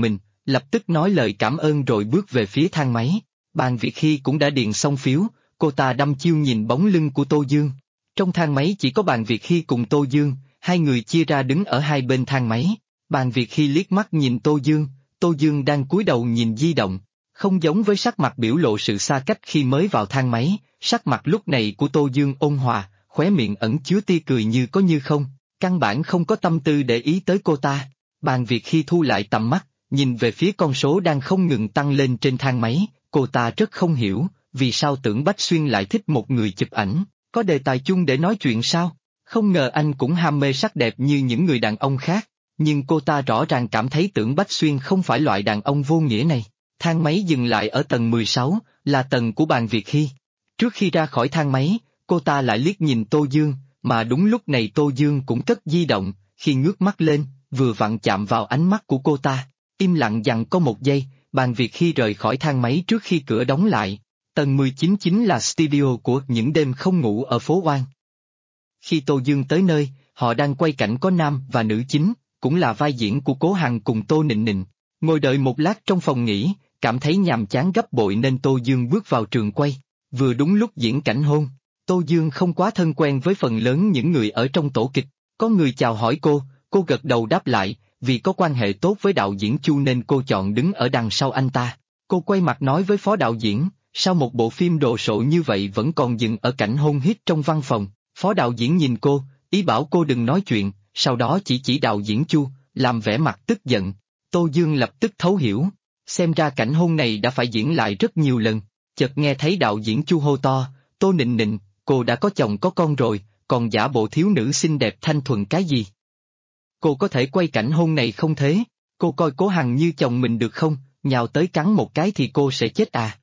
lập tức nói lời cảm ơn rồi bước về phía thang máy. Bàn Việt Hy cũng đã điền xong phiếu, cô ta đăm chiêu nhìn bóng lưng của Tô Dương. Trong thang máy chỉ có Bàn Việt Hy cùng Tô Dương, hai người chia ra đứng ở hai bên thang máy. Bàn Việt Hy liếc mắt nhìn Tô Dương đang cúi đầu nhìn di động. Không giống với sắc mặt biểu lộ sự xa cách khi mới vào thang máy, sắc mặt lúc này của Tô Dương ôn hòa, khóe miệng ẩn chứa tia cười như có như không, căn bản không có tâm tư để ý tới cô ta. Bàn Việt Hy thu lại tầm mắt, nhìn về phía con số đang không ngừng tăng lên trên thang máy, cô ta rất không hiểu, vì sao Tưởng Bách Xuyên lại thích một người chụp ảnh, có đề tài chung để nói chuyện sao? Không ngờ anh cũng ham mê sắc đẹp như những người đàn ông khác, nhưng cô ta rõ ràng cảm thấy Tưởng Bách Xuyên không phải loại đàn ông vô nghĩa này. Thang máy dừng lại ở tầng 16, là tầng của Bàn Việt Hy. Trước khi ra khỏi thang máy, cô ta lại liếc nhìn Tô Dương, mà đúng lúc này Tô Dương cũng cất di động, khi ngước mắt lên, vừa vặn chạm vào ánh mắt của cô ta. Im lặng dặn có một giây, Bàn Việt Hy rời khỏi thang máy trước khi cửa đóng lại. Tầng 19 chính là studio của Những Đêm Không Ngủ ở phố Oan. Khi Tô Dương tới nơi, họ đang quay cảnh có nam và nữ chính, cũng là vai diễn của Cố Hằng cùng Tô Nịnh Nịnh. Ngồi đợi một lát trong phòng nghỉ, cảm thấy nhàm chán gấp bội nên Tô Dương bước vào trường quay. Vừa đúng lúc diễn cảnh hôn, Tô Dương không quá thân quen với phần lớn những người ở trong tổ kịch. Có người chào hỏi cô gật đầu đáp lại, vì có quan hệ tốt với đạo diễn Chu nên cô chọn đứng ở đằng sau anh ta. Cô quay mặt nói với phó đạo diễn, sao một bộ phim đồ sộ như vậy vẫn còn dừng ở cảnh hôn hít trong văn phòng. Phó đạo diễn nhìn cô, ý bảo cô đừng nói chuyện, sau đó chỉ đạo diễn Chu, làm vẻ mặt tức giận. Tô Dương lập tức thấu hiểu, xem ra cảnh hôn này đã phải diễn lại rất nhiều lần. Chợt nghe thấy đạo diễn Chu hô to, Tô Nịnh Nịnh, cô đã có chồng có con rồi, còn giả bộ thiếu nữ xinh đẹp thanh thuần cái gì? Cô có thể quay cảnh hôn này không thế? Cô coi Cố Hằng như chồng mình được không? Nhào tới cắn một cái thì cô sẽ chết à?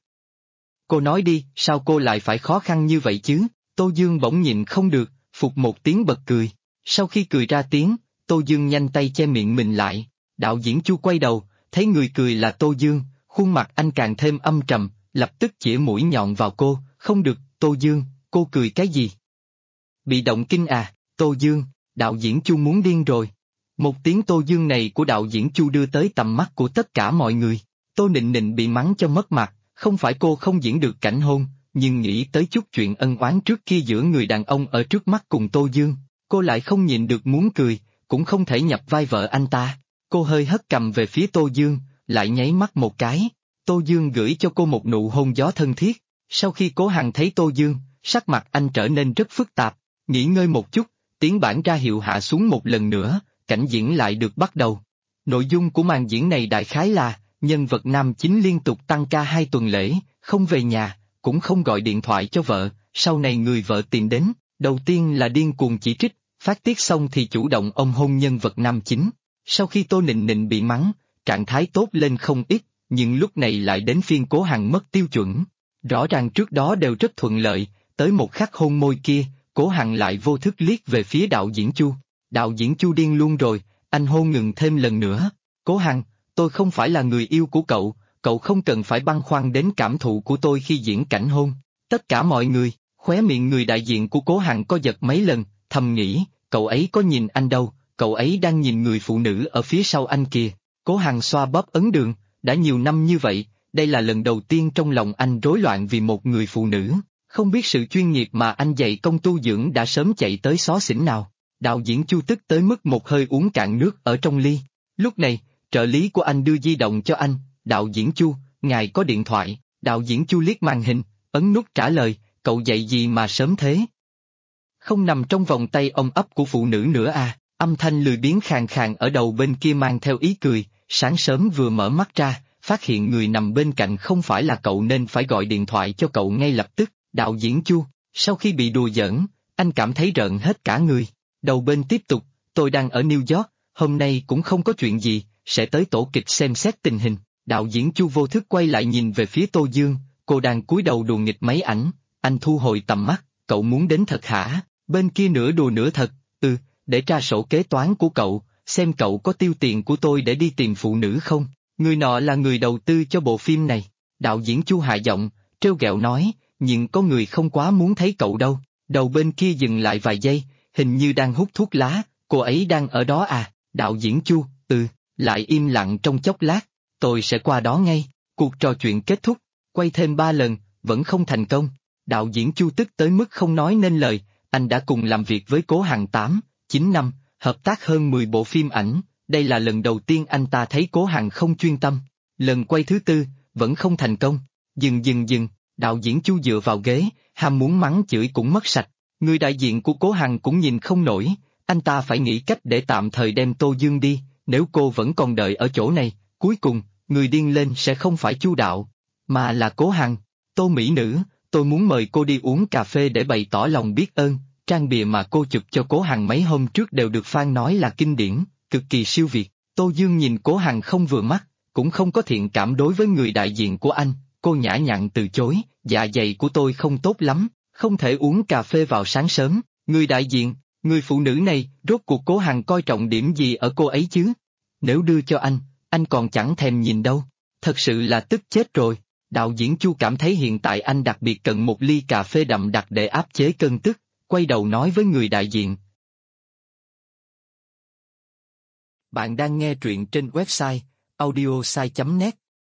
Cô nói đi, sao cô lại phải khó khăn như vậy chứ? Tô Dương bỗng nhịn không được, phụt một tiếng bật cười. Sau khi cười ra tiếng, Tô Dương nhanh tay che miệng mình lại. Đạo diễn Chu quay đầu, thấy người cười là Tô Dương, khuôn mặt anh càng thêm âm trầm, lập tức chĩa mũi nhọn vào cô. Không được, Tô Dương, cô cười cái gì? Bị động kinh à? Tô Dương, đạo diễn Chu muốn điên rồi. Một tiếng Tô Dương này của đạo diễn Chu đưa tới tầm mắt của tất cả mọi người. Tô Nịnh Nịnh bị mắng cho mất mặt, không phải cô không diễn được cảnh hôn, nhưng nghĩ tới chút chuyện ân oán trước kia giữa người đàn ông ở trước mắt cùng Tô Dương, cô lại không nhịn được muốn cười, cũng không thể nhập vai vợ anh ta. Cô hơi hất cầm về phía Tô Dương, lại nháy mắt một cái. Tô Dương gửi cho cô một nụ hôn gió thân thiết. Sau khi Cố Hằng thấy Tô Dương, sắc mặt anh trở nên rất phức tạp. Nghỉ ngơi một chút, tiếng bản ra hiệu hạ xuống một lần nữa, cảnh diễn lại được bắt đầu. Nội dung của màn diễn này đại khái là, nhân vật nam chính liên tục tăng ca 2 tuần lễ, không về nhà, cũng không gọi điện thoại cho vợ, sau này người vợ tìm đến, đầu tiên là điên cuồng chỉ trích, phát tiết xong thì chủ động ôm hôn nhân vật nam chính. Sau khi Tô Nịnh Nịnh bị mắng, trạng thái tốt lên không ít, nhưng lúc này lại đến phiên Cố Hằng mất tiêu chuẩn. Rõ ràng trước đó đều rất thuận lợi, tới một khắc hôn môi kia, Cố Hằng lại vô thức liếc về phía đạo diễn Chu. Đạo diễn Chu điên luôn rồi, anh hôn ngừng thêm lần nữa. Cố Hằng, tôi không phải là người yêu của cậu không cần phải băn khoăn đến cảm thụ của tôi khi diễn cảnh hôn. Tất cả mọi người, khóe miệng người đại diện của Cố Hằng co giật mấy lần, thầm nghĩ, cậu ấy có nhìn anh đâu, cậu ấy đang nhìn người phụ nữ ở phía sau anh kìa. Cố Hằng xoa bóp ấn đường, đã nhiều năm như vậy, đây là lần đầu tiên trong lòng anh rối loạn vì một người phụ nữ, không biết sự chuyên nghiệp mà anh dạy công tu dưỡng đã sớm chạy tới xó xỉnh nào. Đạo diễn Chu tức tới mức một hơi uống cạn nước ở trong ly. Lúc này, trợ lý của anh đưa di động cho anh, đạo diễn Chu, ngài có điện thoại. Đạo diễn Chu liếc màn hình, ấn nút trả lời, cậu dạy gì mà sớm thế? Không nằm trong vòng tay ôm ấp của phụ nữ nữa à? Âm thanh lười biếng khàn khàn ở đầu bên kia mang theo ý cười, sáng sớm vừa mở mắt ra, phát hiện người nằm bên cạnh không phải là cậu nên phải gọi điện thoại cho cậu ngay lập tức. Đạo diễn Chu, sau khi bị đùa giỡn, anh cảm thấy rợn hết cả người. Đầu bên tiếp tục, tôi đang ở New York, hôm nay cũng không có chuyện gì, sẽ tới tổ kịch xem xét tình hình. Đạo diễn Chu vô thức quay lại nhìn về phía Tô Dương, cô đang cúi đầu đùa nghịch máy ảnh, anh thu hồi tầm mắt, cậu muốn đến thật hả? Bên kia nửa đùa nửa thật, để tra sổ kế toán của cậu, xem cậu có tiêu tiền của tôi để đi tìm phụ nữ không? Người nọ là người đầu tư cho bộ phim này. Đạo diễn Chu hạ giọng, trêu ghẹo nói, nhưng có người không quá muốn thấy cậu đâu. Đầu bên kia dừng lại vài giây, hình như đang hút thuốc lá, cô ấy đang ở đó à? Đạo diễn Chu, lại im lặng trong chốc lát. tôi sẽ qua đó ngay. Cuộc trò chuyện kết thúc, quay thêm 3 lần, vẫn không thành công. Đạo diễn Chu tức tới mức không nói nên lời, anh đã cùng làm việc với Cố Hằng 8, 9 năm, hợp tác hơn 10 bộ phim ảnh, đây là lần đầu tiên anh ta thấy Cố Hằng không chuyên tâm. Lần quay thứ 4, vẫn không thành công. Dừng, đạo diễn Chu dựa vào ghế, ham muốn mắng chửi cũng mất sạch. Người đại diện của Cố Hằng cũng nhìn không nổi, anh ta phải nghĩ cách để tạm thời đem Tô Dương đi, nếu cô vẫn còn đợi ở chỗ này, cuối cùng, người điên lên sẽ không phải Chu đạo, mà là Cố Hằng. Tô mỹ nữ, tôi muốn mời cô đi uống cà phê để bày tỏ lòng biết ơn, trang bìa mà cô chụp cho Cố Hằng mấy hôm trước đều được fan nói là kinh điển, cực kỳ siêu việt. Tô Dương nhìn Cố Hằng không vừa mắt, cũng không có thiện cảm đối với người đại diện của anh, cô nhã nhặn từ chối, dạ dày của tôi không tốt lắm, không thể uống cà phê vào sáng sớm. Người đại diện, người phụ nữ này, rốt cuộc Cố Hằng coi trọng điểm gì ở cô ấy chứ? Nếu đưa cho anh còn chẳng thèm nhìn đâu, thật sự là tức chết rồi. Đạo diễn Chu cảm thấy hiện tại anh đặc biệt cần một ly cà phê đậm đặc để áp chế cơn tức, quay đầu nói với người đại diện. Bạn đang nghe truyện trên website audiosai.net.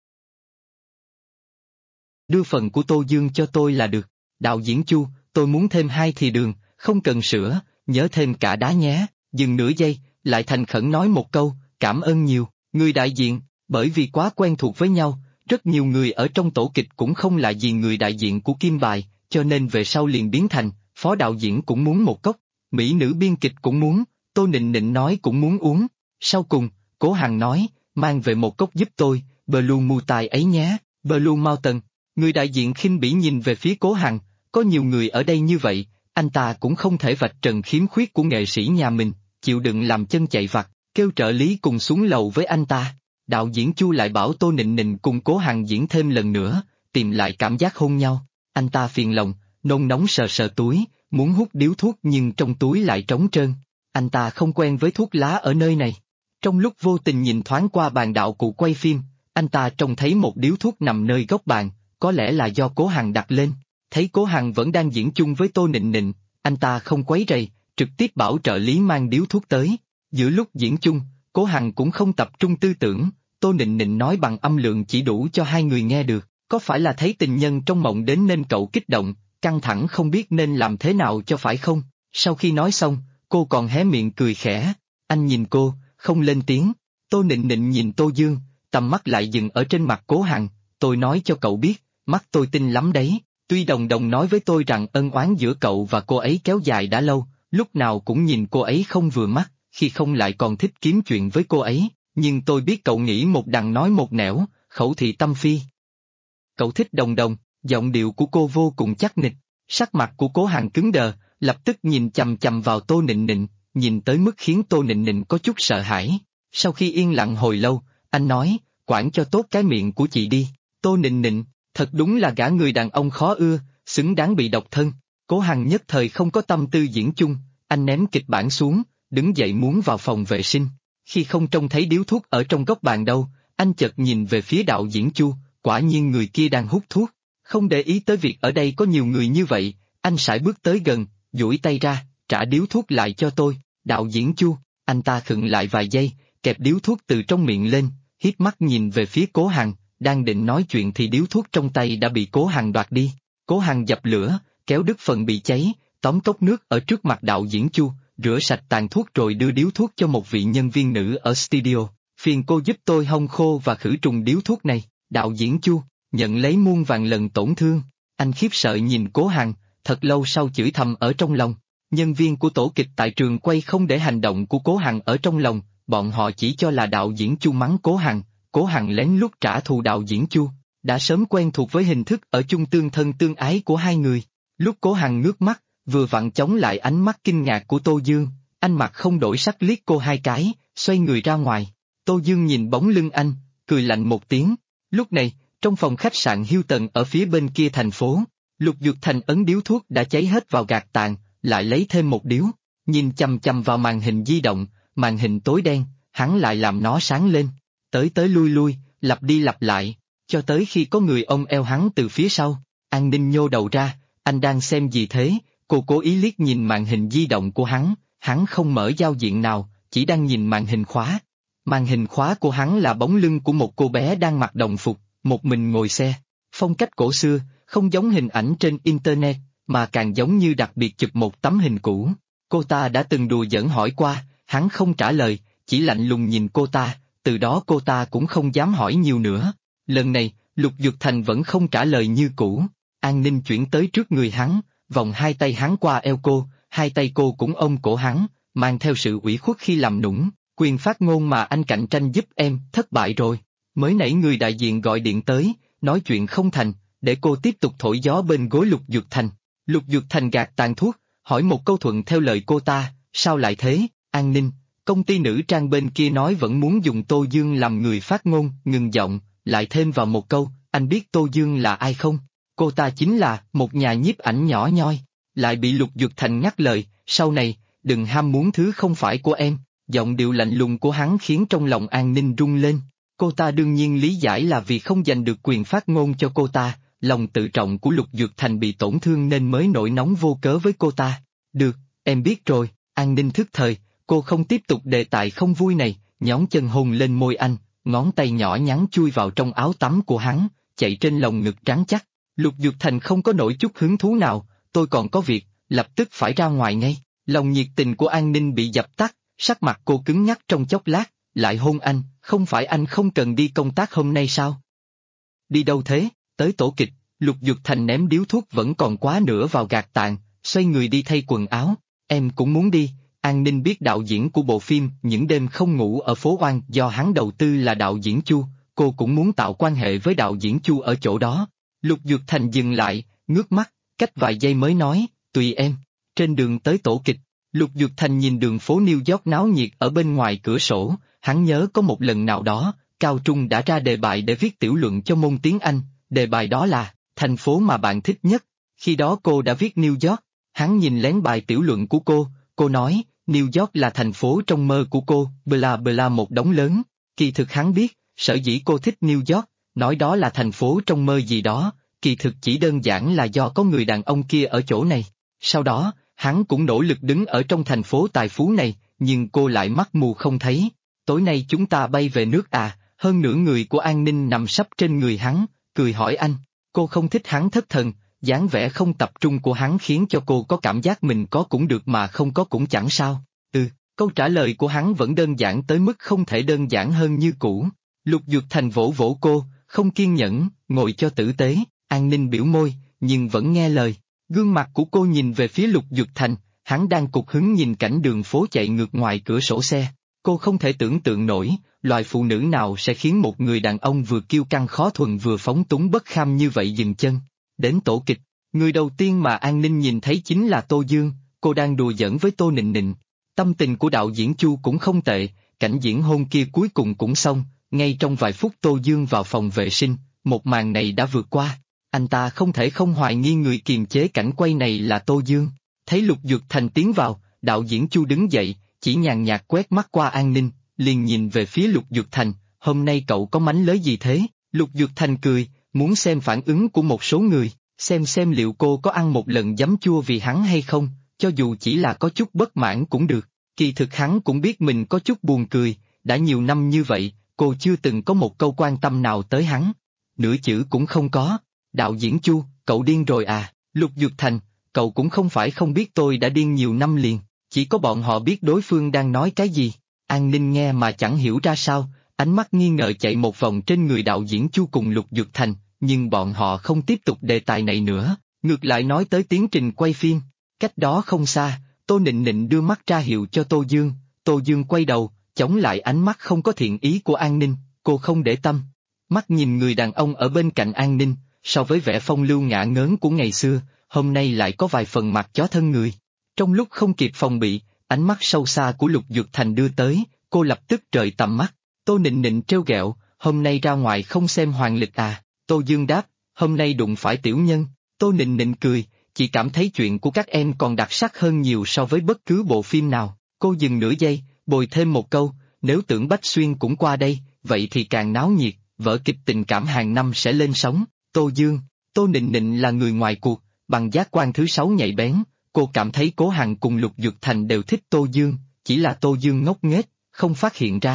Đưa phần của Tô Dương cho tôi là được. Đạo diễn Chu, tôi muốn thêm 2 thìa đường, không cần sữa, nhớ thêm cả đá nhé. Dừng nửa giây, lại thành khẩn nói một câu, cảm ơn nhiều. Người đại diện, bởi vì quá quen thuộc với nhau, rất nhiều người ở trong tổ kịch cũng không là gì người đại diện của Kim Bài, cho nên về sau liền biến thành, phó đạo diễn cũng muốn một cốc, mỹ nữ biên kịch cũng muốn, Tô Nịnh Nịnh nói cũng muốn uống. Sau cùng, Cố Hằng nói, mang về một cốc giúp tôi, Blue Mountain ấy nhé, Blue Mountain. Người đại diện khinh bỉ nhìn về phía Cố Hằng, có nhiều người ở đây như vậy, anh ta cũng không thể vạch trần khiếm khuyết của nghệ sĩ nhà mình, chịu đựng làm chân chạy vặt, kêu trợ lý cùng xuống lầu với anh ta. Đạo diễn Chu lại bảo Tô Nịnh Nịnh cùng Cố Hằng diễn thêm lần nữa, tìm lại cảm giác hôn nhau. Anh ta phiền lòng, nôn nóng sờ sờ túi, muốn hút điếu thuốc nhưng trong túi lại trống trơn. Anh ta không quen với thuốc lá ở nơi này. Trong lúc vô tình nhìn thoáng qua bàn đạo cụ quay phim, anh ta trông thấy một điếu thuốc nằm nơi góc bàn, có lẽ là do Cố Hằng đặt lên. Thấy Cố Hằng vẫn đang diễn chung với Tô Nịnh Nịnh, anh ta không quấy rầy, trực tiếp bảo trợ lý mang điếu thuốc tới. Giữa lúc diễn chung, Cố Hằng cũng không tập trung tư tưởng, Tô Nịnh Nịnh nói bằng âm lượng chỉ đủ cho 2 người nghe được, có phải là thấy tình nhân trong mộng đến nên cậu kích động, căng thẳng không biết nên làm thế nào cho phải không? Sau khi nói xong, cô còn hé miệng cười khẽ, anh nhìn cô, không lên tiếng. Tô Nịnh Nịnh nhìn Tô Dương, tầm mắt lại dừng ở trên mặt Cố Hằng, tôi nói cho cậu biết, mắt tôi tinh lắm đấy, tuy Đồng Đồng nói với tôi rằng ân oán giữa cậu và cô ấy kéo dài đã lâu, lúc nào cũng nhìn cô ấy không vừa mắt, khi không lại còn thích kiếm chuyện với cô ấy, nhưng tôi biết cậu nghĩ một đằng nói một nẻo, khẩu thị tâm phi. Cậu thích Đồng Đồng, giọng điệu của cô vô cùng chắc nịch, sắc mặt của Cố Hằng cứng đờ, lập tức nhìn chằm chằm vào Tô Nịnh Nịnh, nhìn tới mức khiến Tô Nịnh Nịnh có chút sợ hãi. Sau khi yên lặng hồi lâu, anh nói, quản cho tốt cái miệng của chị đi. Tô Nịnh Nịnh, thật đúng là gã người đàn ông khó ưa, xứng đáng bị độc thân. Cố Hằng nhất thời không có tâm tư diễn chung, anh ném kịch bản xuống, đứng dậy muốn vào phòng vệ sinh. Khi không trông thấy điếu thuốc ở trong góc bàn đâu, anh chợt nhìn về phía đạo diễn Chu, quả nhiên người kia đang hút thuốc. Không để ý tới việc ở đây có nhiều người như vậy, anh sải bước tới gần, duỗi tay ra, trả điếu thuốc lại cho tôi. Đạo diễn Chu, anh ta khựng lại vài giây, kẹp điếu thuốc từ trong miệng lên, hiếp mắt nhìn về phía Cố Hằng, đang định nói chuyện thì điếu thuốc trong tay đã bị Cố Hằng đoạt đi. Cố Hằng dập lửa, kéo đứt phần bị cháy, tóm cốc nước ở trước mặt đạo diễn Chu, rửa sạch tàn thuốc rồi đưa điếu thuốc cho một vị nhân viên nữ ở studio. Phiền cô giúp tôi hong khô và khử trùng điếu thuốc này. Đạo diễn Chu, nhận lấy muôn vàn lần tổn thương. Anh khiếp sợ nhìn Cố Hằng, thật lâu sau chửi thầm ở trong lòng. Nhân viên của tổ kịch tại trường quay không để hành động của Cố Hằng ở trong lòng, bọn họ chỉ cho là đạo diễn Chu mắng Cố Hằng. Cố Hằng lén lút trả thù đạo diễn Chu, đã sớm quen thuộc với hình thức ở chung tương thân tương ái của hai người. Lúc Cố Hằng ngước mắt, vừa vặn chống lại ánh mắt kinh ngạc của Tô Dương, anh mặt không đổi sắc liếc cô 2 cái, xoay người ra ngoài. Tô Dương nhìn bóng lưng anh, cười lạnh một tiếng. Lúc này, trong phòng khách sạn Hilton ở phía bên kia thành phố, Lục Dược Thành ấn điếu thuốc đã cháy hết vào gạt tàn, lại lấy thêm một điếu, nhìn chằm chằm vào màn hình di động, màn hình tối đen, hắn lại làm nó sáng lên, tới tới lui lui, lặp đi lặp lại, cho tới khi có người ôm eo hắn từ phía sau. An Ninh nhô đầu ra, anh đang xem gì thế? Cô cố ý liếc nhìn màn hình di động của hắn không mở giao diện nào, chỉ đang nhìn màn hình khóa. Màn hình khóa của hắn là bóng lưng của một cô bé đang mặc đồng phục, một mình ngồi xe. Phong cách cổ xưa, không giống hình ảnh trên Internet, mà càng giống như đặc biệt chụp một tấm hình cũ. Cô ta đã từng đùa giỡn hỏi qua, hắn không trả lời, chỉ lạnh lùng nhìn cô ta, từ đó cô ta cũng không dám hỏi nhiều nữa. Lần này, Lục Dực Thành vẫn không trả lời như cũ. An Ninh chuyển tới trước người hắn, vòng hai tay hắn qua eo cô, hai tay cô cũng ôm cổ hắn, mang theo sự ủy khuất khi làm nũng. Quyền phát ngôn mà anh cạnh tranh giúp em thất bại rồi. Mới nãy người đại diện gọi điện tới, nói chuyện không thành, để cô tiếp tục thổi gió bên gối Lục Dực Thành. Lục Dực Thành gạt tàn thuốc, hỏi một câu thuận theo lời cô ta, sao lại thế? An Ninh, công ty nữ trang bên kia nói vẫn muốn dùng Tô Dương làm người phát ngôn, ngừng giọng, lại thêm vào một câu, anh biết Tô Dương là ai không? Cô ta chính là một nhà nhiếp ảnh nhỏ nhoi. Lại bị Lục Dực Thành ngắt lời, sau này, đừng ham muốn thứ không phải của em. Giọng điệu lạnh lùng của hắn khiến trong lòng An Ninh rung lên. Cô ta đương nhiên lý giải là vì không giành được quyền phát ngôn cho cô ta, lòng tự trọng của Lục Dực Thành bị tổn thương nên mới nổi nóng vô cớ với cô ta. Được, em biết rồi. An Ninh thức thời, cô không tiếp tục đề tài không vui này, nhón chân hôn lên môi anh, ngón tay nhỏ nhắn chui vào trong áo tắm của hắn, chạy trên lồng ngực trắng chắc. Lục Dực Thành không có nổi chút hứng thú nào, tôi còn có việc, lập tức phải ra ngoài ngay. Lòng nhiệt tình của An Ninh bị dập tắt, sắc mặt cô cứng nhắc trong chốc lát, lại hôn anh, không phải anh không cần đi công tác hôm nay sao? Đi đâu thế? Tới tổ kịch. Lục Dực Thành ném điếu thuốc vẫn còn quá nửa vào gạt tàn, xoay người đi thay quần áo. Em cũng muốn đi. An Ninh biết đạo diễn của bộ phim Những đêm không ngủ ở phố Oan do hắn đầu tư là đạo diễn Chu, cô cũng muốn tạo quan hệ với đạo diễn Chu ở chỗ đó. Lục Dực Thành dừng lại, ngước mắt, cách vài giây mới nói, tùy em. Trên đường tới tổ kịch, Lục Dực Thành nhìn đường phố New York náo nhiệt ở bên ngoài cửa sổ, hắn nhớ có một lần nào đó, Cao Trung đã ra đề bài để viết tiểu luận cho môn tiếng Anh, đề bài đó là, thành phố mà bạn thích nhất. Khi đó cô đã viết New York, hắn nhìn lén bài tiểu luận của cô nói, New York là thành phố trong mơ của cô, bla bla một đống lớn. Kỳ thực hắn biết, sở dĩ cô thích New York, nói đó là thành phố trong mơ gì đó, kỳ thực chỉ đơn giản là do có người đàn ông kia ở chỗ này. Sau đó, hắn cũng nỗ lực đứng ở trong thành phố tài phú này, nhưng cô lại mắt mù không thấy. Tối nay chúng ta bay về nước à? Hơn nửa người của An Ninh nằm sấp trên người hắn, cười hỏi anh. Cô không thích hắn thất thần, dáng vẻ không tập trung của hắn khiến cho cô có cảm giác mình có cũng được mà không có cũng chẳng sao. Câu trả lời của hắn vẫn đơn giản tới mức không thể đơn giản hơn như cũ. Lục Dực Thành vỗ vỗ cô, không kiên nhẫn, ngồi cho tử tế. An Ninh biểu môi, nhưng vẫn nghe lời. Gương mặt của cô nhìn về phía Lục Dực Thành, hắn đang cục hứng nhìn cảnh đường phố chạy ngược ngoài cửa sổ xe. Cô không thể tưởng tượng nổi, loài phụ nữ nào sẽ khiến một người đàn ông vừa kiêu căng khó thuần vừa phóng túng bất kham như vậy dừng chân. Đến tổ kịch, người đầu tiên mà An Ninh nhìn thấy chính là Tô Dương, cô đang đùa giỡn với Tô Nịnh Nịnh. Tâm tình của đạo diễn Chu cũng không tệ, cảnh diễn hôn kia cuối cùng cũng xong, ngay trong vài phút Tô Dương vào phòng vệ sinh, một màn này đã vượt qua. Anh ta không thể không hoài nghi người kiềm chế cảnh quay này là Tô Dương. Thấy Lục Dực Thành tiến vào, đạo diễn Chu đứng dậy, chỉ nhàn nhạt quét mắt qua An Ninh, liền nhìn về phía Lục Dực Thành, hôm nay cậu có mánh lới gì thế? Lục Dực Thành cười, muốn xem phản ứng của một số người, xem liệu cô có ăn một lần giấm chua vì hắn hay không, cho dù chỉ là có chút bất mãn cũng được. Kỳ thực hắn cũng biết mình có chút buồn cười, đã nhiều năm như vậy, cô chưa từng có một câu quan tâm nào tới hắn. Nửa chữ cũng không có. Đạo diễn Chu, cậu điên rồi à? Lục Dực Thành, cậu cũng không phải không biết tôi đã điên nhiều năm liền, chỉ có bọn họ biết đối phương đang nói cái gì. An Ninh nghe mà chẳng hiểu ra sao, ánh mắt nghi ngờ chạy một vòng trên người đạo diễn Chu cùng Lục Dực Thành, nhưng bọn họ không tiếp tục đề tài này nữa, ngược lại nói tới tiến trình quay phim. Cách đó không xa, Tô Nịnh Nịnh đưa mắt ra hiệu cho Tô Dương quay đầu, chống lại ánh mắt không có thiện ý của An Ninh, cô không để tâm. Mắt nhìn người đàn ông ở bên cạnh An Ninh, so với vẻ phong lưu ngả ngớn của ngày xưa, hôm nay lại có vài phần mặt chó thân người. Trong lúc không kịp phòng bị, ánh mắt sâu xa của Lục Dực Thành đưa tới, cô lập tức rời tầm mắt. Tô Nịnh Nịnh trêu ghẹo, hôm nay ra ngoài không xem hoàng lịch à? Tô Dương đáp, hôm nay đụng phải tiểu nhân. Tô Nịnh Nịnh cười, chị cảm thấy chuyện của các em còn đặc sắc hơn nhiều so với bất cứ bộ phim nào. Cô dừng nửa giây, bồi thêm một câu, nếu Tưởng Bách Xuyên cũng qua đây, vậy thì càng náo nhiệt, vở kịch tình cảm hàng năm sẽ lên sóng. Tô Dương, Tô Nịnh Nịnh là người ngoài cuộc, bằng giác quan thứ 6 nhạy bén, cô cảm thấy Cố Hằng cùng Lục Dực Thành đều thích Tô Dương, chỉ là Tô Dương ngốc nghếch, không phát hiện ra.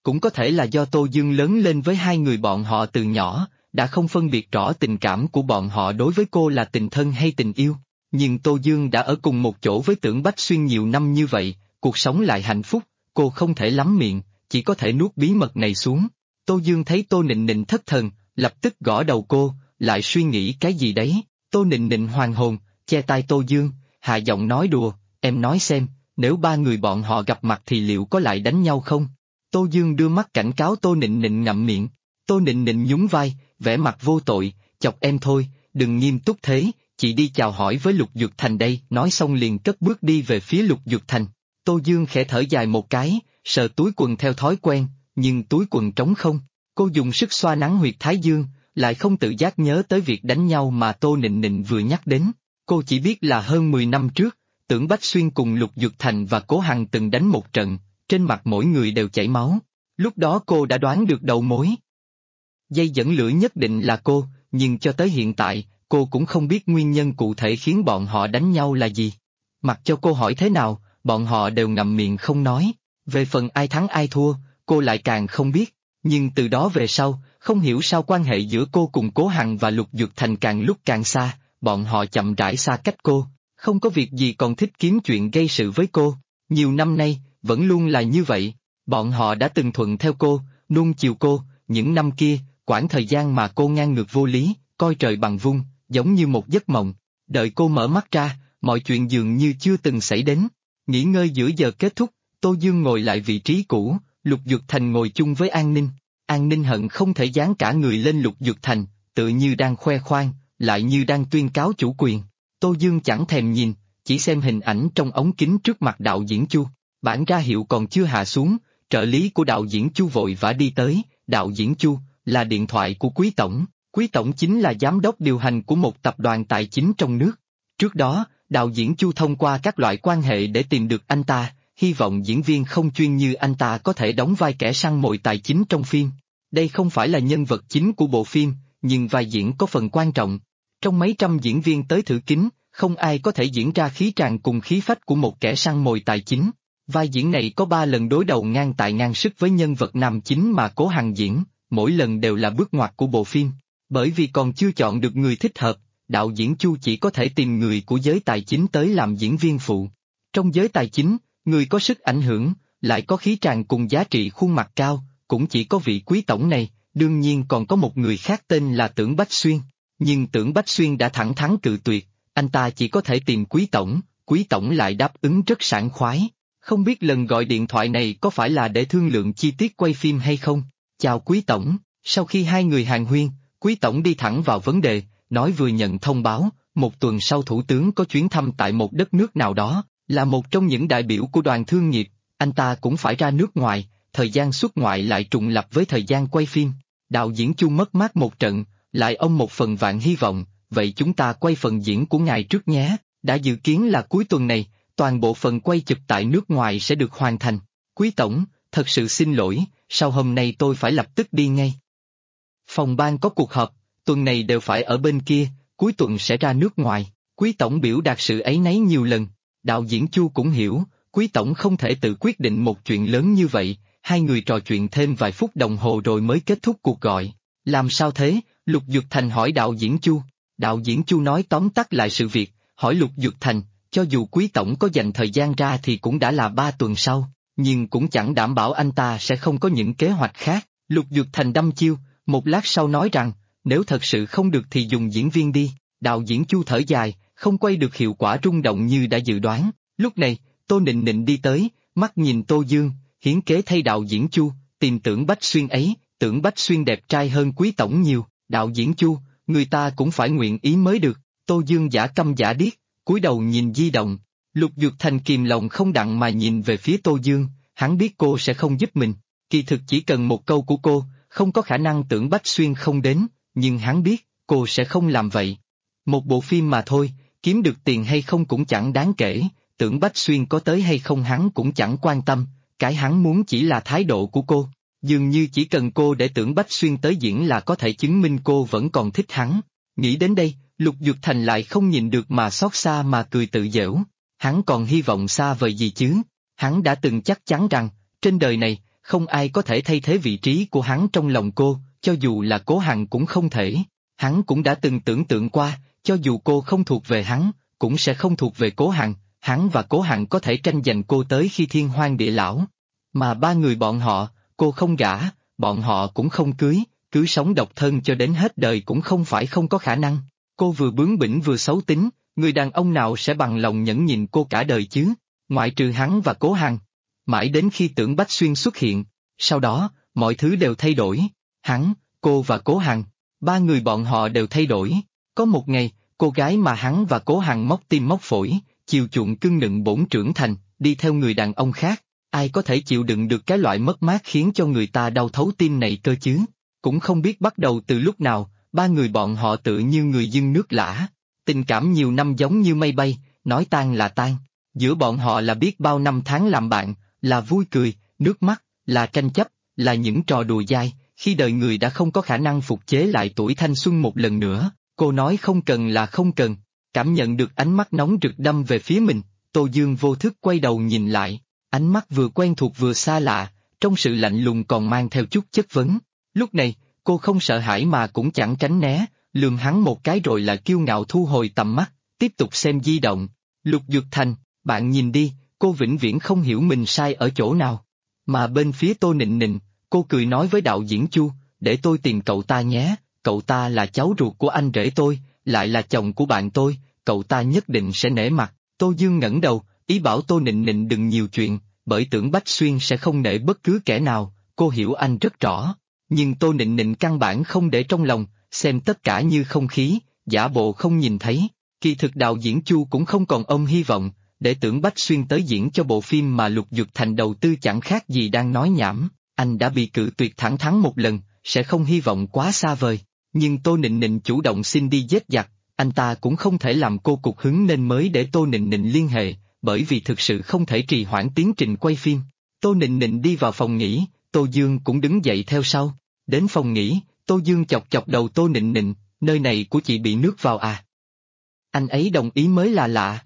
cũng có thể là do Tô Dương lớn lên với hai người bọn họ từ nhỏ, đã không phân biệt rõ tình cảm của bọn họ đối với cô là tình thân hay tình yêu. Nhưng Tô Dương đã ở cùng một chỗ với Tưởng Bách Xuyên nhiều năm như vậy, cuộc sống lại hạnh phúc, cô không thể lắm miệng, chỉ có thể nuốt bí mật này xuống. Tô Dương thấy Tô Nịnh Nịnh thất thần, lập tức gõ đầu cô, lại suy nghĩ cái gì đấy. Tô Nịnh Nịnh hoàn hồn, che tai Tô Dương, hạ giọng nói đùa, em nói xem, nếu ba người bọn họ gặp mặt thì liệu có lại đánh nhau không? Tô Dương đưa mắt cảnh cáo Tô Nịnh Nịnh ngậm miệng. Tô Nịnh Nịnh nhún vai, vẻ mặt vô tội, chọc em thôi, đừng nghiêm túc thế, chị đi chào hỏi với Lục Dược Thành đây, nói xong liền cất bước đi về phía Lục Dược Thành. Tô Dương khẽ thở dài một cái, sờ túi quần theo thói quen, nhưng túi quần trống không. Cô dùng sức xoa nắng huyệt thái dương, lại không tự giác nhớ tới việc đánh nhau mà Tô Nịnh Nịnh vừa nhắc đến. Cô chỉ biết là hơn 10 năm trước, Tưởng Bách Xuyên cùng Lục Dược Thành và Cố Hằng từng đánh một trận, trên mặt mỗi người đều chảy máu. Lúc đó cô đã đoán được đầu mối. Dây dẫn lửa nhất định là cô, nhưng cho tới hiện tại, cô cũng không biết nguyên nhân cụ thể khiến bọn họ đánh nhau là gì. Mặc cho cô hỏi thế nào, bọn họ đều ngậm miệng không nói. Về phần ai thắng ai thua, cô lại càng không biết. Nhưng từ đó về sau, không hiểu sao quan hệ giữa cô cùng Cố Hằng và Lục Dược Thành càng lúc càng xa, bọn họ chậm rãi xa cách cô, không có việc gì còn thích kiếm chuyện gây sự với cô. Nhiều năm nay, vẫn luôn là như vậy. Bọn họ đã từng thuận theo cô, nuông chiều cô, những năm kia, quãng thời gian mà cô ngang ngược vô lý, coi trời bằng vung, giống như một giấc mộng. Đợi cô mở mắt ra, mọi chuyện dường như chưa từng xảy đến. Nghỉ ngơi giữa giờ kết thúc, Tô Dương ngồi lại vị trí cũ, Lục Dược Thành ngồi chung với An Ninh. An Ninh hận không thể dán cả người lên Lục Dược Thành, tự như đang khoe khoang, lại như đang tuyên cáo chủ quyền. Tô Dương chẳng thèm nhìn, chỉ xem hình ảnh trong ống kính trước mặt đạo diễn Chu. Bản ra hiệu còn chưa hạ xuống, trợ lý của đạo diễn Chu vội vã đi tới. Đạo diễn Chu, là điện thoại của Quý Tổng. Quý Tổng chính là giám đốc điều hành của một tập đoàn tài chính trong nước. Trước đó, đạo diễn Chu thông qua các loại quan hệ để tìm được anh ta, hy vọng diễn viên không chuyên như anh ta có thể đóng vai kẻ săn mồi tài chính trong phim. Đây không phải là nhân vật chính của bộ phim, nhưng vai diễn có phần quan trọng. Trong mấy trăm diễn viên tới thử kính, không ai có thể diễn ra khí tràng cùng khí phách của một kẻ săn mồi tài chính. Vai diễn này có 3 lần đối đầu ngang tài ngang sức với nhân vật nam chính mà Cố Hằng diễn, mỗi lần đều là bước ngoặt của bộ phim. Bởi vì còn chưa chọn được người thích hợp, đạo diễn Chu chỉ có thể tìm người của giới tài chính tới làm diễn viên phụ. Trong giới tài chính, người có sức ảnh hưởng, lại có khí tràng cùng giá trị khuôn mặt cao, cũng chỉ có vị Quý Tổng này, đương nhiên còn có một người khác tên là Tưởng Bách Xuyên. Nhưng Tưởng Bách Xuyên đã thẳng thắn cự tuyệt, anh ta chỉ có thể tìm Quý Tổng lại đáp ứng rất sảng khoái. Không biết lần gọi điện thoại này có phải là để thương lượng chi tiết quay phim hay không? Chào Quý Tổng, sau khi hai người hàn huyên, Quý Tổng đi thẳng vào vấn đề, nói vừa nhận thông báo, một tuần sau Thủ tướng có chuyến thăm tại một đất nước nào đó, là một trong những đại biểu của đoàn thương nghiệp, anh ta cũng phải ra nước ngoài, thời gian xuất ngoại lại trùng lập với thời gian quay phim. Đạo diễn Chu mất mát một trận, lại ông một phần vạn hy vọng, vậy chúng ta quay phần diễn của ngài trước nhé, đã dự kiến là cuối tuần này, toàn bộ phần quay chụp tại nước ngoài sẽ được hoàn thành. Quý Tổng, thật sự xin lỗi, sau hôm nay tôi phải lập tức đi ngay. Phòng ban có cuộc họp, tuần này đều phải ở bên kia, cuối tuần sẽ ra nước ngoài. Quý Tổng biểu đạt sự áy náy nhiều lần. Đạo diễn Chu cũng hiểu, Quý Tổng không thể tự quyết định một chuyện lớn như vậy. Hai người trò chuyện thêm vài phút đồng hồ rồi mới kết thúc cuộc gọi. Làm sao thế? Lục Dược Thành hỏi đạo diễn Chu. Đạo diễn Chu nói tóm tắt lại sự việc, hỏi Lục Dược Thành, cho dù Quý Tổng có dành thời gian ra thì cũng đã là 3 tuần sau, nhưng cũng chẳng đảm bảo anh ta sẽ không có những kế hoạch khác. Lục Dược Thành đăm chiêu, một lát sau nói rằng, nếu thật sự không được thì dùng diễn viên đi. Đạo diễn Chu thở dài, không quay được hiệu quả rung động như đã dự đoán. Lúc này, Tô Nịnh Nịnh đi tới, mắt nhìn Tô Dương, hiến kế thay đạo diễn Chu, tìm Tưởng Bách Xuyên ấy. Tưởng Bách Xuyên đẹp trai hơn Quý Tổng nhiều. Đạo diễn Chu, người ta cũng phải nguyện ý mới được. Tô Dương giả câm giả điếc, cúi đầu nhìn di động. Lục Dược Thành kìm lòng không đặng mà nhìn về phía Tô Dương, hắn biết cô sẽ không giúp mình. Kỳ thực chỉ cần một câu của cô, không có khả năng Tưởng Bách Xuyên không đến, nhưng hắn biết, cô sẽ không làm vậy. Một bộ phim mà thôi, kiếm được tiền hay không cũng chẳng đáng kể, Tưởng Bách Xuyên có tới hay không hắn cũng chẳng quan tâm, cái hắn muốn chỉ là thái độ của cô. Dường như chỉ cần cô để Tưởng Bách Xuyên tới diễn là có thể chứng minh cô vẫn còn thích hắn. Nghĩ đến đây, Lục Dược Thành lại không nhìn được mà xót xa mà cười tự giễu. Hắn còn hy vọng xa vời gì chứ? Hắn đã từng chắc chắn rằng, trên đời này, không ai có thể thay thế vị trí của hắn trong lòng cô, cho dù là Cố Hằng cũng không thể. Hắn cũng đã từng tưởng tượng qua, cho dù cô không thuộc về hắn, cũng sẽ không thuộc về Cố Hằng, hắn và Cố Hằng có thể tranh giành cô tới khi thiên hoang địa lão. Mà ba người bọn họ, cô không gả, bọn họ cũng không cưới, cứ sống độc thân cho đến hết đời cũng không phải không có khả năng. Cô vừa bướng bỉnh vừa xấu tính, người đàn ông nào sẽ bằng lòng nhẫn nhịn cô cả đời chứ, ngoại trừ hắn và Cố Hằng. Mãi đến khi Tưởng Bách Xuyên xuất hiện, sau đó, mọi thứ đều thay đổi. Hắn, cô và Cố Hằng, ba người bọn họ đều thay đổi. Có một ngày, cô gái mà hắn và Cố Hằng móc tim móc phổi, chiều chuộng cưng nựng bổn trưởng thành, đi theo người đàn ông khác. Ai có thể chịu đựng được cái loại mất mát khiến cho người ta đau thấu tim này cơ chứ? Cũng không biết bắt đầu từ lúc nào, ba người bọn họ tự như người dưng nước lã. Tình cảm nhiều năm giống như mây bay, nói tan là tan. Giữa bọn họ là biết bao năm tháng làm bạn, là vui cười, nước mắt, là tranh chấp, là những trò đùa dai, khi đời người đã không có khả năng phục chế lại tuổi thanh xuân một lần nữa. Cô nói không cần là không cần. Cảm nhận được ánh mắt nóng rực đâm về phía mình, Tô Dương vô thức quay đầu nhìn lại. Ánh mắt vừa quen thuộc vừa xa lạ, trong sự lạnh lùng còn mang theo chút chất vấn. Lúc này, cô không sợ hãi mà cũng chẳng tránh né, lườm hắn một cái rồi là kiêu ngạo thu hồi tầm mắt, tiếp tục xem di động. Lục Dược Thành, bạn nhìn đi, cô vĩnh viễn không hiểu mình sai ở chỗ nào. Mà bên phía Tô Nịnh Nịnh, cô cười nói với đạo diễn Chu, để tôi tìm cậu ta nhé, cậu ta là cháu ruột của anh rể tôi, lại là chồng của bạn tôi, cậu ta nhất định sẽ nể mặt. Tô Dương ngẩng đầu, ý bảo Tô Nịnh Nịnh đừng nhiều chuyện, bởi Tưởng Bách Xuyên sẽ không nể bất cứ kẻ nào, cô hiểu anh rất rõ. Nhưng Tô Nịnh Nịnh căn bản không để trong lòng, xem tất cả như không khí, giả bộ không nhìn thấy. Kỳ thực đạo diễn Chu cũng không còn ôm hy vọng, để Tưởng Bách Xuyên tới diễn cho bộ phim mà Lục Dược Thành đầu tư chẳng khác gì đang nói nhảm. Anh đã bị cự tuyệt thẳng thắn một lần, sẽ không hy vọng quá xa vời. Nhưng Tô Nịnh Nịnh chủ động xin đi giết giặc, anh ta cũng không thể làm cô cục hứng nên mới để Tô Nịnh Nịnh liên hệ, bởi vì thực sự không thể trì hoãn tiến trình quay phim. Tô Nịnh Nịnh đi vào phòng nghỉ, Tô Dương cũng đứng dậy theo sau. Đến phòng nghỉ, Tô Dương chọc chọc đầu Tô Nịnh Nịnh, nơi này của chị bị nước vào à? Anh ấy đồng ý mới là lạ.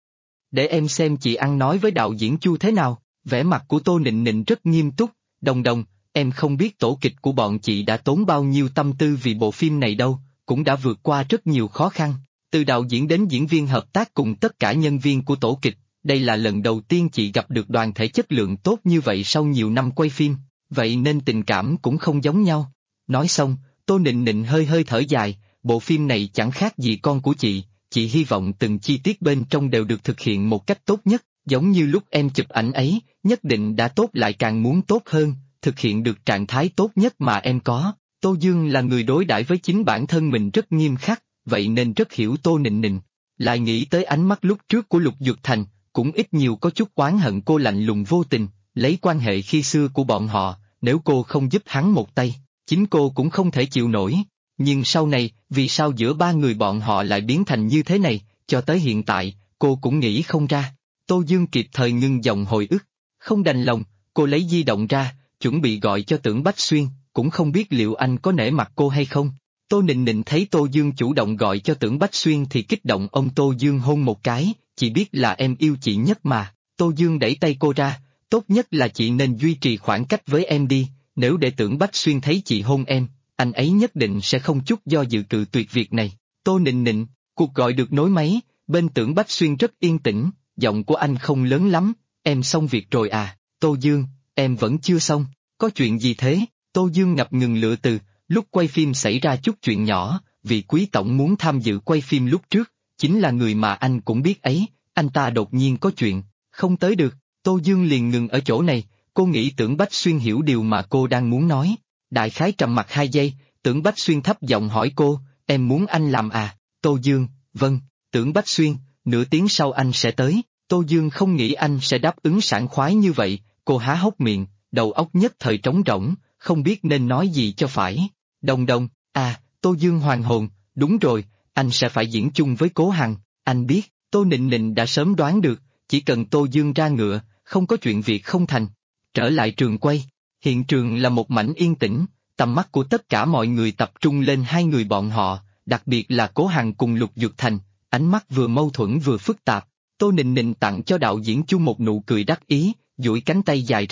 Để em xem chị ăn nói với đạo diễn Chu thế nào. Vẻ mặt của Tô Nịnh Nịnh rất nghiêm túc. Đồng đồng, em không biết tổ kịch của bọn chị đã tốn bao nhiêu tâm tư vì bộ phim này đâu, cũng đã vượt qua rất nhiều khó khăn. Từ đạo diễn đến diễn viên hợp tác cùng tất cả nhân viên của tổ kịch, đây là lần đầu tiên chị gặp được đoàn thể chất lượng tốt như vậy sau nhiều năm quay phim, vậy nên tình cảm cũng không giống nhau. Nói xong, Tô Nịnh Nịnh hơi hơi thở dài, bộ phim này chẳng khác gì con của chị hy vọng từng chi tiết bên trong đều được thực hiện một cách tốt nhất, giống như lúc em chụp ảnh ấy, nhất định đã tốt lại càng muốn tốt hơn, thực hiện được trạng thái tốt nhất mà em có. Tô Dương là người đối đãi với chính bản thân mình rất nghiêm khắc, vậy nên rất hiểu Tô Nịnh Nịnh. Lại nghĩ tới ánh mắt lúc trước của Lục Dược Thành, cũng ít nhiều có chút oán hận cô lạnh lùng vô tình, lấy quan hệ khi xưa của bọn họ, nếu cô không giúp hắn một tay, chính cô cũng không thể chịu nổi. Nhưng sau này, vì sao giữa ba người bọn họ lại biến thành như thế này, cho tới hiện tại, cô cũng nghĩ không ra. Tô Dương kịp thời ngưng dòng hồi ức, không đành lòng, cô lấy di động ra, chuẩn bị gọi cho Tưởng Bách Xuyên, cũng không biết liệu anh có nể mặt cô hay không. Tô Nịnh Nịnh thấy Tô Dương chủ động gọi cho Tưởng Bách Xuyên thì kích động ôm Tô Dương hôn một cái, chị biết là em yêu chị nhất mà. Tô Dương đẩy tay cô ra, tốt nhất là chị nên duy trì khoảng cách với em đi, nếu để Tưởng Bách Xuyên thấy chị hôn em, anh ấy nhất định sẽ không chút do dự cự tuyệt việc này. Tô Nịnh Nịnh, cuộc gọi được nối máy, bên Tưởng Bách Xuyên rất yên tĩnh, giọng của anh không lớn lắm, em xong việc rồi à? Tô Dương, em vẫn chưa xong, có chuyện gì thế? Tô Dương ngập ngừng lựa từ, lúc quay phim xảy ra chút chuyện nhỏ, vì Quý Tổng muốn tham dự quay phim lúc trước, chính là người mà anh cũng biết ấy, anh ta đột nhiên có chuyện, không tới được. Tô Dương liền ngừng ở chỗ này, cô nghĩ Tưởng Bách Xuyên hiểu điều mà cô đang muốn nói. Đại khái trầm mặc 2 giây, Tưởng Bách Xuyên thấp giọng hỏi cô, em muốn anh làm à? Tô Dương, vâng. Tưởng Bách Xuyên, nửa tiếng sau anh sẽ tới. Tô Dương không nghĩ anh sẽ đáp ứng sảng khoái như vậy, cô há hốc miệng, đầu óc nhất thời trống rỗng, không biết nên nói gì cho phải. Đồng đồng, à, Tô Dương hoàn hồn, đúng rồi, anh sẽ phải diễn chung với Cố Hằng, anh biết, Tô Nịnh Nịnh đã sớm đoán được, chỉ cần Tô Dương ra ngựa, không có chuyện việc không thành. Trở lại trường quay, hiện trường là một mảnh yên tĩnh, tầm mắt của tất cả mọi người tập trung lên hai người bọn họ, đặc biệt là Cố Hằng cùng Lục Dược Thành, ánh mắt vừa mâu thuẫn vừa phức tạp. Tô Nịnh Nịnh tặng cho đạo diễn Chu một nụ cười đắc ý, duỗi cánh tay dài ra,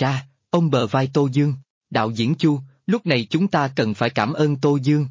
ôm bờ vai Tô Dương. Đạo diễn Chu, lúc này chúng ta cần phải cảm ơn Tô Dương.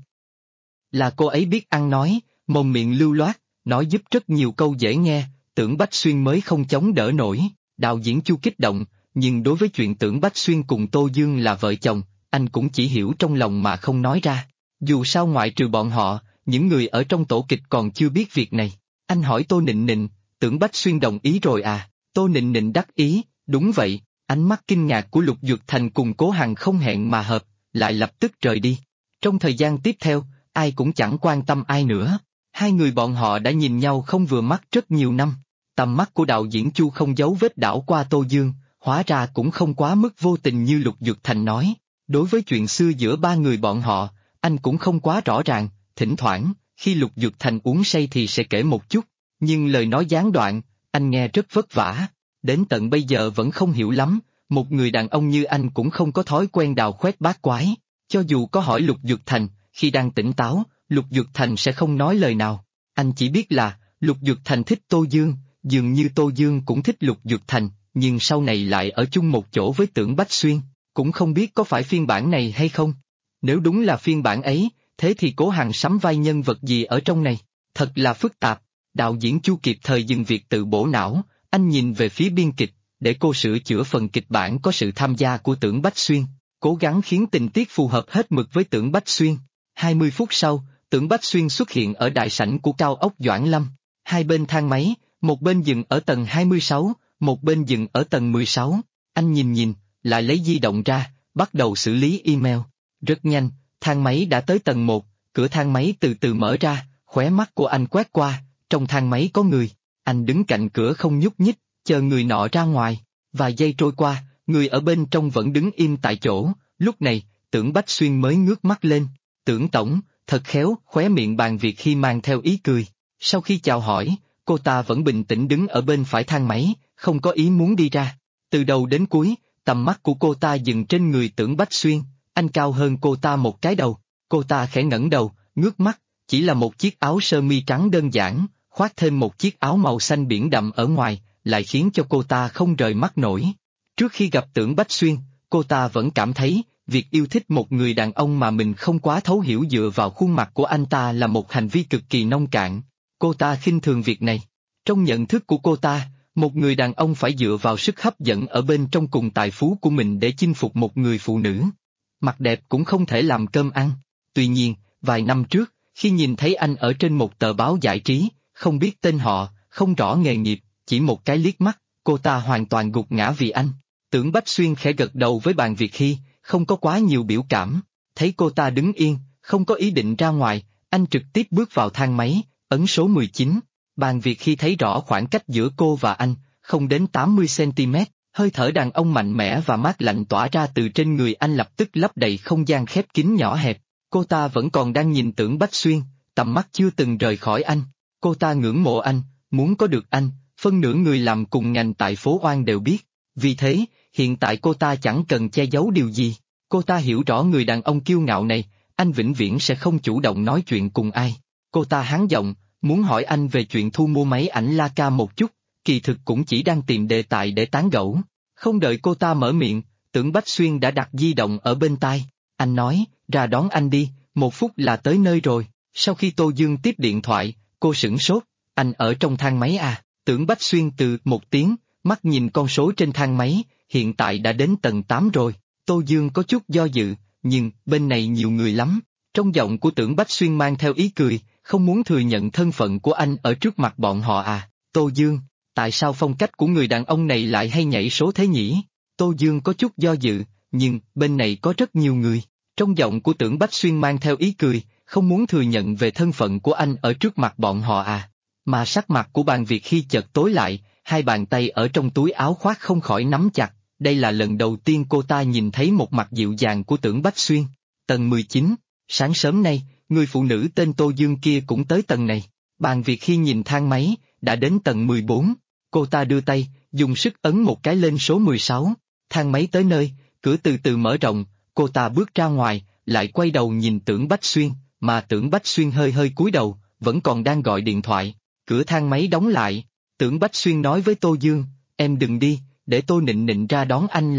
Là cô ấy biết ăn nói, mồm miệng lưu loát, nói giúp rất nhiều câu dễ nghe, Tưởng Bách Xuyên mới không chống đỡ nổi. Đạo diễn Chu kích động, nhưng đối với chuyện Tưởng Bách Xuyên cùng Tô Dương là vợ chồng, anh cũng chỉ hiểu trong lòng mà không nói ra. Dù sao ngoại trừ bọn họ, những người ở trong tổ kịch còn chưa biết việc này. Anh hỏi Tô Nịnh Nịnh, Tưởng Bách Xuyên đồng ý rồi à? Tô Nịnh Nịnh đắc ý, đúng vậy. Ánh mắt kinh ngạc của Lục Dược Thành cùng Cố Hằng không hẹn mà hợp, lại lập tức rời đi. Trong thời gian tiếp theo, ai cũng chẳng quan tâm ai nữa. Hai người bọn họ đã nhìn nhau không vừa mắt rất nhiều năm. Tầm mắt của đạo diễn Chu không giấu vết đảo qua Tô Dương, hóa ra cũng không quá mức vô tình như Lục Dược Thành nói. Đối với chuyện xưa giữa ba người bọn họ, anh cũng không quá rõ ràng, thỉnh thoảng, khi Lục Dược Thành uống say thì sẽ kể một chút, nhưng lời nói gián đoạn, anh nghe rất vất vả. Đến tận bây giờ vẫn không hiểu lắm, một người đàn ông như anh cũng không có thói quen đào khoét bát quái. Cho dù có hỏi Lục Dược Thành, khi đang tỉnh táo, Lục Dược Thành sẽ không nói lời nào. Anh chỉ biết là, Lục Dược Thành thích Tô Dương, dường như Tô Dương cũng thích Lục Dược Thành, nhưng sau này lại ở chung một chỗ với Tưởng Bách Xuyên, cũng không biết có phải phiên bản này hay không. Nếu đúng là phiên bản ấy, thế thì Cố Hằng sắm vai nhân vật gì ở trong này? Thật là phức tạp. Đạo diễn Chu kịp thời dừng việc tự bổ não, anh nhìn về phía biên kịch, để cô sửa chữa phần kịch bản có sự tham gia của Tưởng Bách Xuyên, cố gắng khiến tình tiết phù hợp hết mực với Tưởng Bách Xuyên. 20 phút sau, Tưởng Bách Xuyên xuất hiện ở đại sảnh của cao ốc Doãn Lâm. Hai bên thang máy, một bên dừng ở tầng 26, một bên dừng ở tầng 16. Anh nhìn, lại lấy di động ra, bắt đầu xử lý email. Rất nhanh, thang máy đã tới tầng 1, cửa thang máy từ từ mở ra, khóe mắt của anh quét qua, trong thang máy có người. Anh đứng cạnh cửa không nhúc nhích, chờ người nọ ra ngoài. Vài giây trôi qua, người ở bên trong vẫn đứng im tại chỗ. Lúc này, Tưởng Bách Xuyên mới ngước mắt lên. Tưởng tổng, thật khéo, khóe miệng bàn việc khi mang theo ý cười. Sau khi chào hỏi, cô ta vẫn bình tĩnh đứng ở bên phải thang máy, không có ý muốn đi ra. Từ đầu đến cuối, tầm mắt của cô ta dừng trên người Tưởng Bách Xuyên, anh cao hơn cô ta một cái đầu. Cô ta khẽ ngẩng đầu, ngước mắt, chỉ là một chiếc áo sơ mi trắng đơn giản, khoác thêm một chiếc áo màu xanh biển đậm ở ngoài, lại khiến cho cô ta không rời mắt nổi. Trước khi gặp Tưởng Bách Xuyên, cô ta vẫn cảm thấy, việc yêu thích một người đàn ông mà mình không quá thấu hiểu dựa vào khuôn mặt của anh ta là một hành vi cực kỳ nông cạn. Cô ta khinh thường việc này. Trong nhận thức của cô ta, một người đàn ông phải dựa vào sức hấp dẫn ở bên trong cùng tài phú của mình để chinh phục một người phụ nữ. Mặt đẹp cũng không thể làm cơm ăn. Tuy nhiên, vài năm trước, khi nhìn thấy anh ở trên một tờ báo giải trí, không biết tên họ, không rõ nghề nghiệp, chỉ một cái liếc mắt, cô ta hoàn toàn gục ngã vì anh. Tưởng Bách Xuyên khẽ gật đầu với bàn việc khi, không có quá nhiều biểu cảm. Thấy cô ta đứng yên, không có ý định ra ngoài, anh trực tiếp bước vào thang máy, ấn số 19. Bàn việc khi thấy rõ khoảng cách giữa cô và anh, không đến 80 cm, hơi thở đàn ông mạnh mẽ và mát lạnh tỏa ra từ trên người anh lập tức lấp đầy không gian khép kín nhỏ hẹp. Cô ta vẫn còn đang nhìn Tưởng Bách Xuyên, tầm mắt chưa từng rời khỏi anh. Cô ta ngưỡng mộ anh, muốn có được anh, phân nửa người làm cùng ngành tại phố Oan đều biết. Vì thế, hiện tại cô ta chẳng cần che giấu điều gì. Cô ta hiểu rõ người đàn ông kiêu ngạo này, anh vĩnh viễn sẽ không chủ động nói chuyện cùng ai. Cô ta hắng giọng, muốn hỏi anh về chuyện thu mua máy ảnh Leica một chút, kỳ thực cũng chỉ đang tìm đề tài để tán gẫu. Không đợi cô ta mở miệng, Tưởng Bách Xuyên đã đặt di động ở bên tai. Anh nói, ra đón anh đi, 1 phút là tới nơi rồi. Sau khi Tô Dương tiếp điện thoại, cô sửng sốt, anh ở trong thang máy à? Tưởng Bách Xuyên từ một tiếng, mắt nhìn con số trên thang máy, hiện tại đã đến tầng 8 rồi. Tô Dương có chút do dự, nhưng bên này nhiều người lắm. Trong giọng của Tưởng Bách Xuyên mang theo ý cười, không muốn thừa nhận thân phận của anh ở trước mặt bọn họ à? Tô Dương, tại sao phong cách của người đàn ông này lại hay nhảy số thế nhỉ? Tô Dương có chút do dự, nhưng bên này có rất nhiều người. Trong giọng của Tưởng Bách Xuyên mang theo ý cười, không muốn thừa nhận về thân phận của anh ở trước mặt bọn họ à? Mà sắc mặt của bàn việc khi chợt tối lại, hai bàn tay ở trong túi áo khoác không khỏi nắm chặt. Đây là lần đầu tiên cô ta nhìn thấy một mặt dịu dàng của Tưởng Bách Xuyên. Tầng 19, sáng sớm nay, người phụ nữ tên Tô Dương kia cũng tới tầng này. Bàn việc khi nhìn thang máy, đã đến tầng 14. Cô ta đưa tay, dùng sức ấn một cái lên số 16. Thang máy tới nơi, cửa từ từ mở rộng, cô ta bước ra ngoài, lại quay đầu nhìn Tưởng Bách Xuyên, mà Tưởng Bách Xuyên hơi hơi cúi đầu, vẫn còn đang gọi điện thoại. Cửa thang máy đóng lại, Tưởng Bách Xuyên nói với Tô Dương, em đừng đi, để tôi Nịnh Nịnh ra đón anh là được.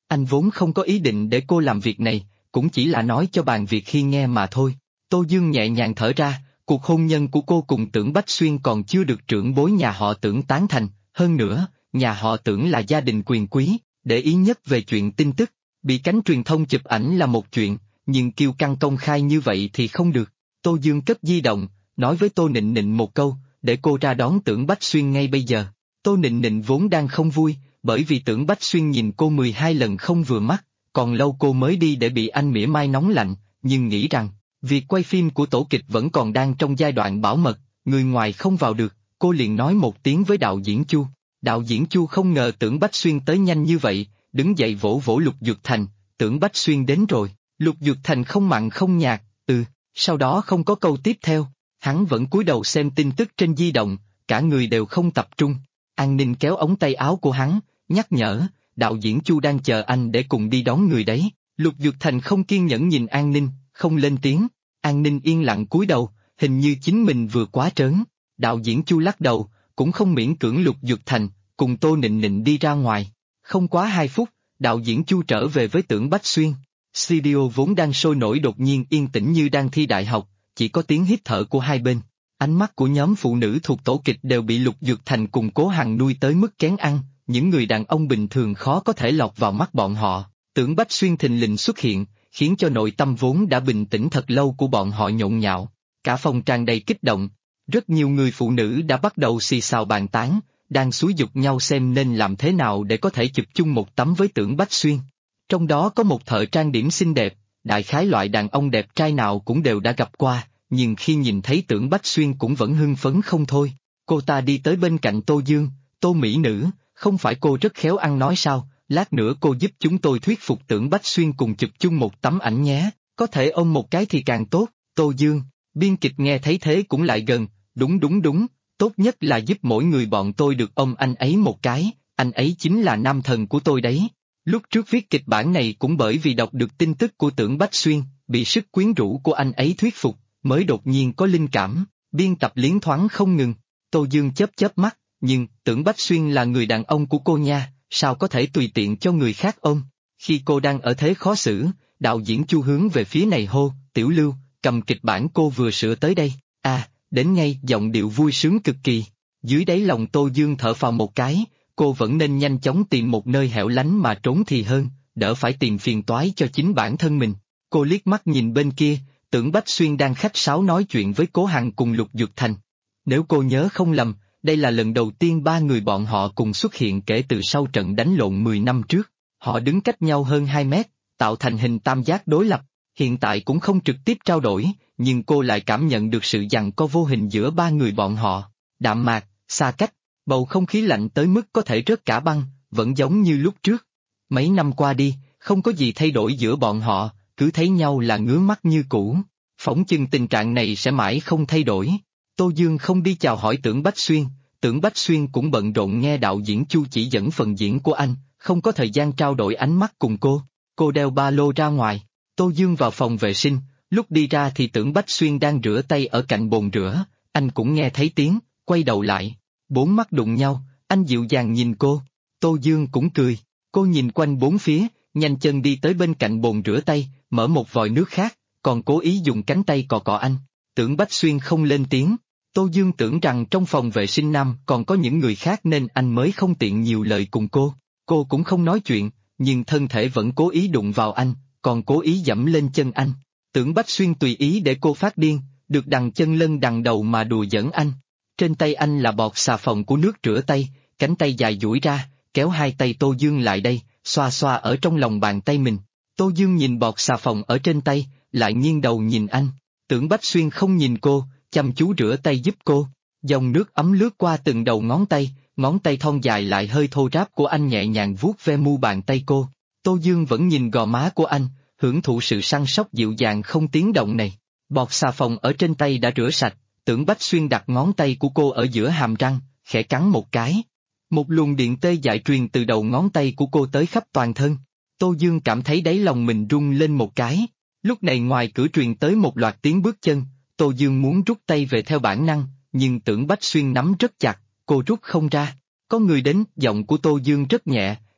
Anh vốn không có ý định để cô làm việc này, cũng chỉ là nói cho bàn việc khi nghe mà thôi. Tô Dương nhẹ nhàng thở ra, cuộc hôn nhân của cô cùng Tưởng Bách Xuyên còn chưa được trưởng bối nhà họ Tưởng tán thành, hơn nữa, nhà họ Tưởng là gia đình quyền quý, để ý nhất về chuyện tin tức, bị cánh truyền thông chụp ảnh là một chuyện, nhưng kiêu căng công khai như vậy thì không được. Tô Dương cất di động, nói với Tô Nịnh Nịnh một câu, để cô ra đón Tưởng Bách Xuyên ngay bây giờ. Tô Nịnh Nịnh vốn đang không vui, bởi vì Tưởng Bách Xuyên nhìn cô 12 lần không vừa mắt, còn lâu cô mới đi để bị anh mỉa mai nóng lạnh, nhưng nghĩ rằng, việc quay phim của tổ kịch vẫn còn đang trong giai đoạn bảo mật, người ngoài không vào được, cô liền nói một tiếng với đạo diễn Chu. Đạo diễn Chu không ngờ Tưởng Bách Xuyên tới nhanh như vậy, đứng dậy vỗ vỗ Lục Dược Thành, Tưởng Bách Xuyên đến rồi. Lục Dược Thành không mặn không nhạt, sau đó không có câu tiếp theo, hắn vẫn cúi đầu xem tin tức trên di động, cả người đều không tập trung. An Ninh kéo ống tay áo của hắn, nhắc nhở, đạo diễn Chu đang chờ anh để cùng đi đón người đấy. Lục Dược Thành không kiên nhẫn nhìn An Ninh, không lên tiếng. An Ninh yên lặng cúi đầu, hình như chính mình vừa quá trớn. Đạo diễn Chu lắc đầu, cũng không miễn cưỡng Lục Dược Thành, cùng Tô Nịnh Nịnh đi ra ngoài. Không quá 2 phút, đạo diễn Chu trở về với Tưởng Bách Xuyên. Studio vốn đang sôi nổi đột nhiên yên tĩnh như đang thi đại học, chỉ có tiếng hít thở của hai bên. Ánh mắt của nhóm phụ nữ thuộc tổ kịch đều bị Lục Dược Thành cùng Cố Hằng nuôi tới mức kén ăn, những người đàn ông bình thường khó có thể lọt vào mắt bọn họ. Tưởng Bách Xuyên thình lình xuất hiện, khiến cho nội tâm vốn đã bình tĩnh thật lâu của bọn họ nhộn nhạo. Cả phòng tràn đầy kích động, rất nhiều người phụ nữ đã bắt đầu xì xào bàn tán, đang xúi giục nhau xem nên làm thế nào để có thể chụp chung một tấm với Tưởng Bách Xuyên. Trong đó có một thợ trang điểm xinh đẹp, đại khái loại đàn ông đẹp trai nào cũng đều đã gặp qua, nhưng khi nhìn thấy Tưởng Bách Xuyên cũng vẫn hưng phấn không thôi. Cô ta đi tới bên cạnh Tô Dương, Tô mỹ nữ, không phải cô rất khéo ăn nói sao, lát nữa cô giúp chúng tôi thuyết phục Tưởng Bách Xuyên cùng chụp chung một tấm ảnh nhé, có thể ôm một cái thì càng tốt. Tô Dương, biên kịch nghe thấy thế cũng lại gần, đúng, tốt nhất là giúp mỗi người bọn tôi được ôm anh ấy một cái, anh ấy chính là nam thần của tôi đấy. Lúc trước viết kịch bản này cũng bởi vì đọc được tin tức của Tưởng Bách Xuyên, bị sức quyến rũ của anh ấy thuyết phục, mới đột nhiên có linh cảm, biên tập liến thoáng không ngừng. Tô Dương chớp mắt, nhưng Tưởng Bách Xuyên là người đàn ông của cô nha, sao có thể tùy tiện cho người khác ôm. Khi cô đang ở thế khó xử, đạo diễn Chu hướng về phía này hô, Tiểu Lưu, cầm kịch bản cô vừa sửa tới đây. Đến ngay, giọng điệu vui sướng cực kỳ. Dưới đáy lòng Tô Dương thở phào một cái, cô vẫn nên nhanh chóng tìm một nơi hẻo lánh mà trốn thì hơn, đỡ phải tìm phiền toái cho chính bản thân mình. Cô liếc mắt nhìn bên kia, Tưởng Bách Xuyên đang khách sáo nói chuyện với Cố Hằng cùng Lục Dược Thành. Nếu cô nhớ không lầm, đây là lần đầu tiên 3 người bọn họ cùng xuất hiện kể từ sau trận đánh lộn 10 năm trước. Họ đứng cách nhau hơn 2 mét, tạo thành hình tam giác đối lập. Hiện tại cũng không trực tiếp trao đổi, nhưng cô lại cảm nhận được sự giằng co vô hình giữa 3 người bọn họ. Đạm mạc, xa cách, bầu không khí lạnh tới mức có thể rớt cả băng, vẫn giống như lúc trước. Mấy năm qua đi, không có gì thay đổi giữa bọn họ, cứ thấy nhau là ngứa mắt như cũ. Phỏng chừng tình trạng này sẽ mãi không thay đổi. Tô Dương không đi chào hỏi Tưởng Bách Xuyên, Tưởng Bách Xuyên cũng bận rộn nghe đạo diễn Chu chỉ dẫn phần diễn của anh, không có thời gian trao đổi ánh mắt cùng cô. Cô đeo ba lô ra ngoài, Tô Dương vào phòng vệ sinh, lúc đi ra thì Tưởng Bách Xuyên đang rửa tay ở cạnh bồn rửa, anh cũng nghe thấy tiếng, quay đầu lại. 4 mắt đụng nhau, anh dịu dàng nhìn cô. Tô Dương cũng cười, cô nhìn quanh 4 phía, nhanh chân đi tới bên cạnh bồn rửa tay, mở một vòi nước khác, còn cố ý dùng cánh tay cọ cọ anh. Tưởng Bách Xuyên không lên tiếng. Tô Dương tưởng rằng trong phòng vệ sinh nam còn có những người khác nên anh mới không tiện nhiều lời cùng cô cũng không nói chuyện, nhưng thân thể vẫn cố ý đụng vào anh, còn cố ý dẫm lên chân anh. Tưởng Bách Xuyên tùy ý để cô phát điên, được đằng chân lân đằng đầu mà đùa giỡn anh. Trên tay anh là bọt xà phòng của nước rửa tay, cánh tay dài duỗi ra, kéo hai tay Tô Dương lại đây, xoa xoa ở trong lòng bàn tay mình. Tô Dương nhìn bọt xà phòng ở trên tay, lại nghiêng đầu nhìn anh. Tưởng Bách Xuyên không nhìn cô, chăm chú rửa tay giúp cô. Dòng nước ấm lướt qua từng đầu ngón tay thon dài lại hơi thô ráp của anh nhẹ nhàng vuốt ve mu bàn tay cô. Tô Dương vẫn nhìn gò má của anh, hưởng thụ sự săn sóc dịu dàng không tiếng động này. Bọt xà phòng ở trên tay đã rửa sạch, Tưởng Bách Xuyên đặt ngón tay của cô ở giữa hàm răng, khẽ cắn một cái. Một luồng điện tê dại truyền từ đầu ngón tay của cô tới khắp toàn thân. Tô Dương cảm thấy đáy lòng mình rung lên một cái. Lúc này ngoài cửa truyền tới một loạt tiếng bước chân, Tô Dương muốn rút tay về theo bản năng, nhưng Tưởng Bách Xuyên nắm rất chặt, cô rút không ra. Có người đến, giọng của Tô Dương rất nhẹ,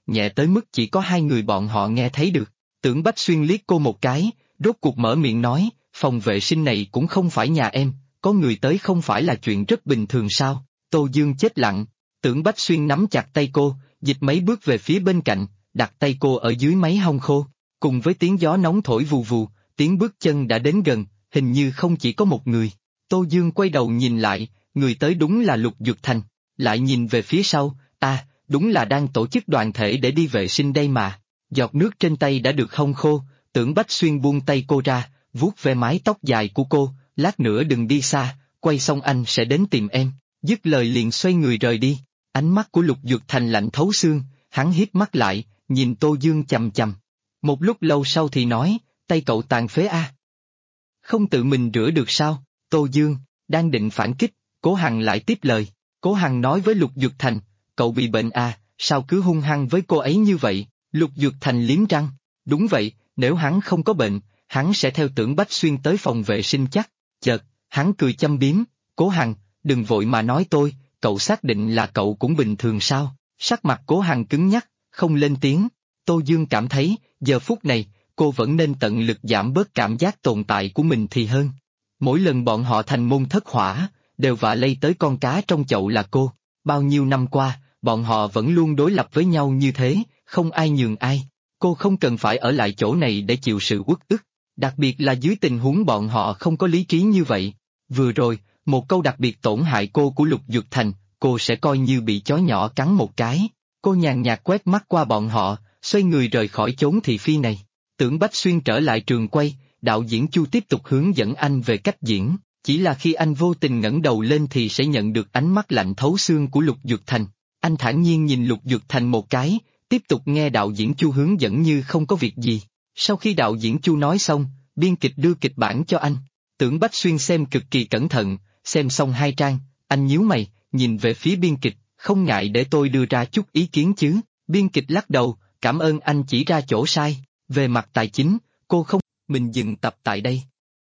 nhẹ tới mức chỉ có hai người bọn họ nghe thấy được. Tưởng Bách Xuyên liếc cô một cái, rốt cuộc mở miệng nói, phòng vệ sinh này cũng không phải nhà em, có người tới không phải là chuyện rất bình thường sao? Tô Dương chết lặng, Tưởng Bách Xuyên nắm chặt tay cô, dịch mấy bước về phía bên cạnh, đặt tay cô ở dưới máy hong khô, cùng với tiếng gió nóng thổi vù vù, tiếng bước chân đã đến gần, hình như không chỉ có một người. Tô Dương quay đầu nhìn lại, người tới đúng là Lục Dược Thành, lại nhìn về phía sau, đúng là đang tổ chức đoàn thể để đi vệ sinh đây mà. Giọt nước trên tay đã được hong khô, Tưởng Bách Xuyên buông tay cô ra, vuốt ve mái tóc dài của cô, lát nữa đừng đi xa, quay xong anh sẽ đến tìm em, dứt lời liền xoay người rời đi. Ánh mắt của Lục Dược Thành lạnh thấu xương, hắn híp mắt lại, nhìn Tô Dương chằm chằm. Một lúc lâu sau thì nói, tay cậu tàn phế a. Không tự mình rửa được sao? Tô Dương, đang định phản kích, Cố Hằng lại tiếp lời. Cố Hằng nói với Lục Dược Thành, cậu bị bệnh à, sao cứ hung hăng với cô ấy như vậy? Lục Dược Thành liếm răng, đúng vậy, nếu hắn không có bệnh, hắn sẽ theo Tưởng Bách Xuyên tới phòng vệ sinh chắc. Chợt, hắn cười châm biếm, Cố Hằng, đừng vội mà nói tôi, cậu xác định là cậu cũng bình thường sao? Sắc mặt Cố Hằng cứng nhắc, không lên tiếng. Tô Dương cảm thấy, giờ phút này, cô vẫn nên tận lực giảm bớt cảm giác tồn tại của mình thì hơn. Mỗi lần bọn họ thành môn thất hỏa, đều vạ lây tới con cá trong chậu là cô. Bao nhiêu năm qua, bọn họ vẫn luôn đối lập với nhau như thế, không ai nhường ai. Cô không cần phải ở lại chỗ này để chịu sự uất ức, đặc biệt là dưới tình huống bọn họ không có lý trí như vậy. Vừa rồi, một câu đặc biệt tổn hại cô của Lục Dược Thành, cô sẽ coi như bị chó nhỏ cắn một cái. Cô nhàn nhạt quét mắt qua bọn họ, xoay người rời khỏi chốn thị phi này. Tưởng Bách Xuyên trở lại trường quay, đạo diễn Chu tiếp tục hướng dẫn anh về cách diễn, chỉ là khi anh vô tình ngẩng đầu lên thì sẽ nhận được ánh mắt lạnh thấu xương của Lục Dược Thành. Anh thản nhiên nhìn Lục Dược Thành một cái, tiếp tục nghe đạo diễn Chu hướng dẫn như không có việc gì. Sau khi đạo diễn Chu nói xong, biên kịch đưa kịch bản cho anh. Tưởng Bách Xuyên xem cực kỳ cẩn thận, xem xong 2 trang, anh nhíu mày, nhìn về phía biên kịch, không ngại để tôi đưa ra chút ý kiến chứ. Biên kịch lắc đầu, cảm ơn anh chỉ ra chỗ sai, về mặt tài chính, cô không. Mình dừng tập tại đây.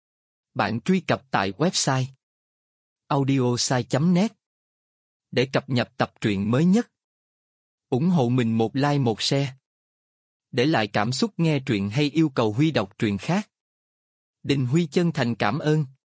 Bạn truy cập tại website audiosai.net để cập nhật tập truyện mới nhất. Ủng hộ mình một like một share. Để lại cảm xúc nghe truyện hay yêu cầu Huy đọc truyện khác. Đình Huy chân thành cảm ơn.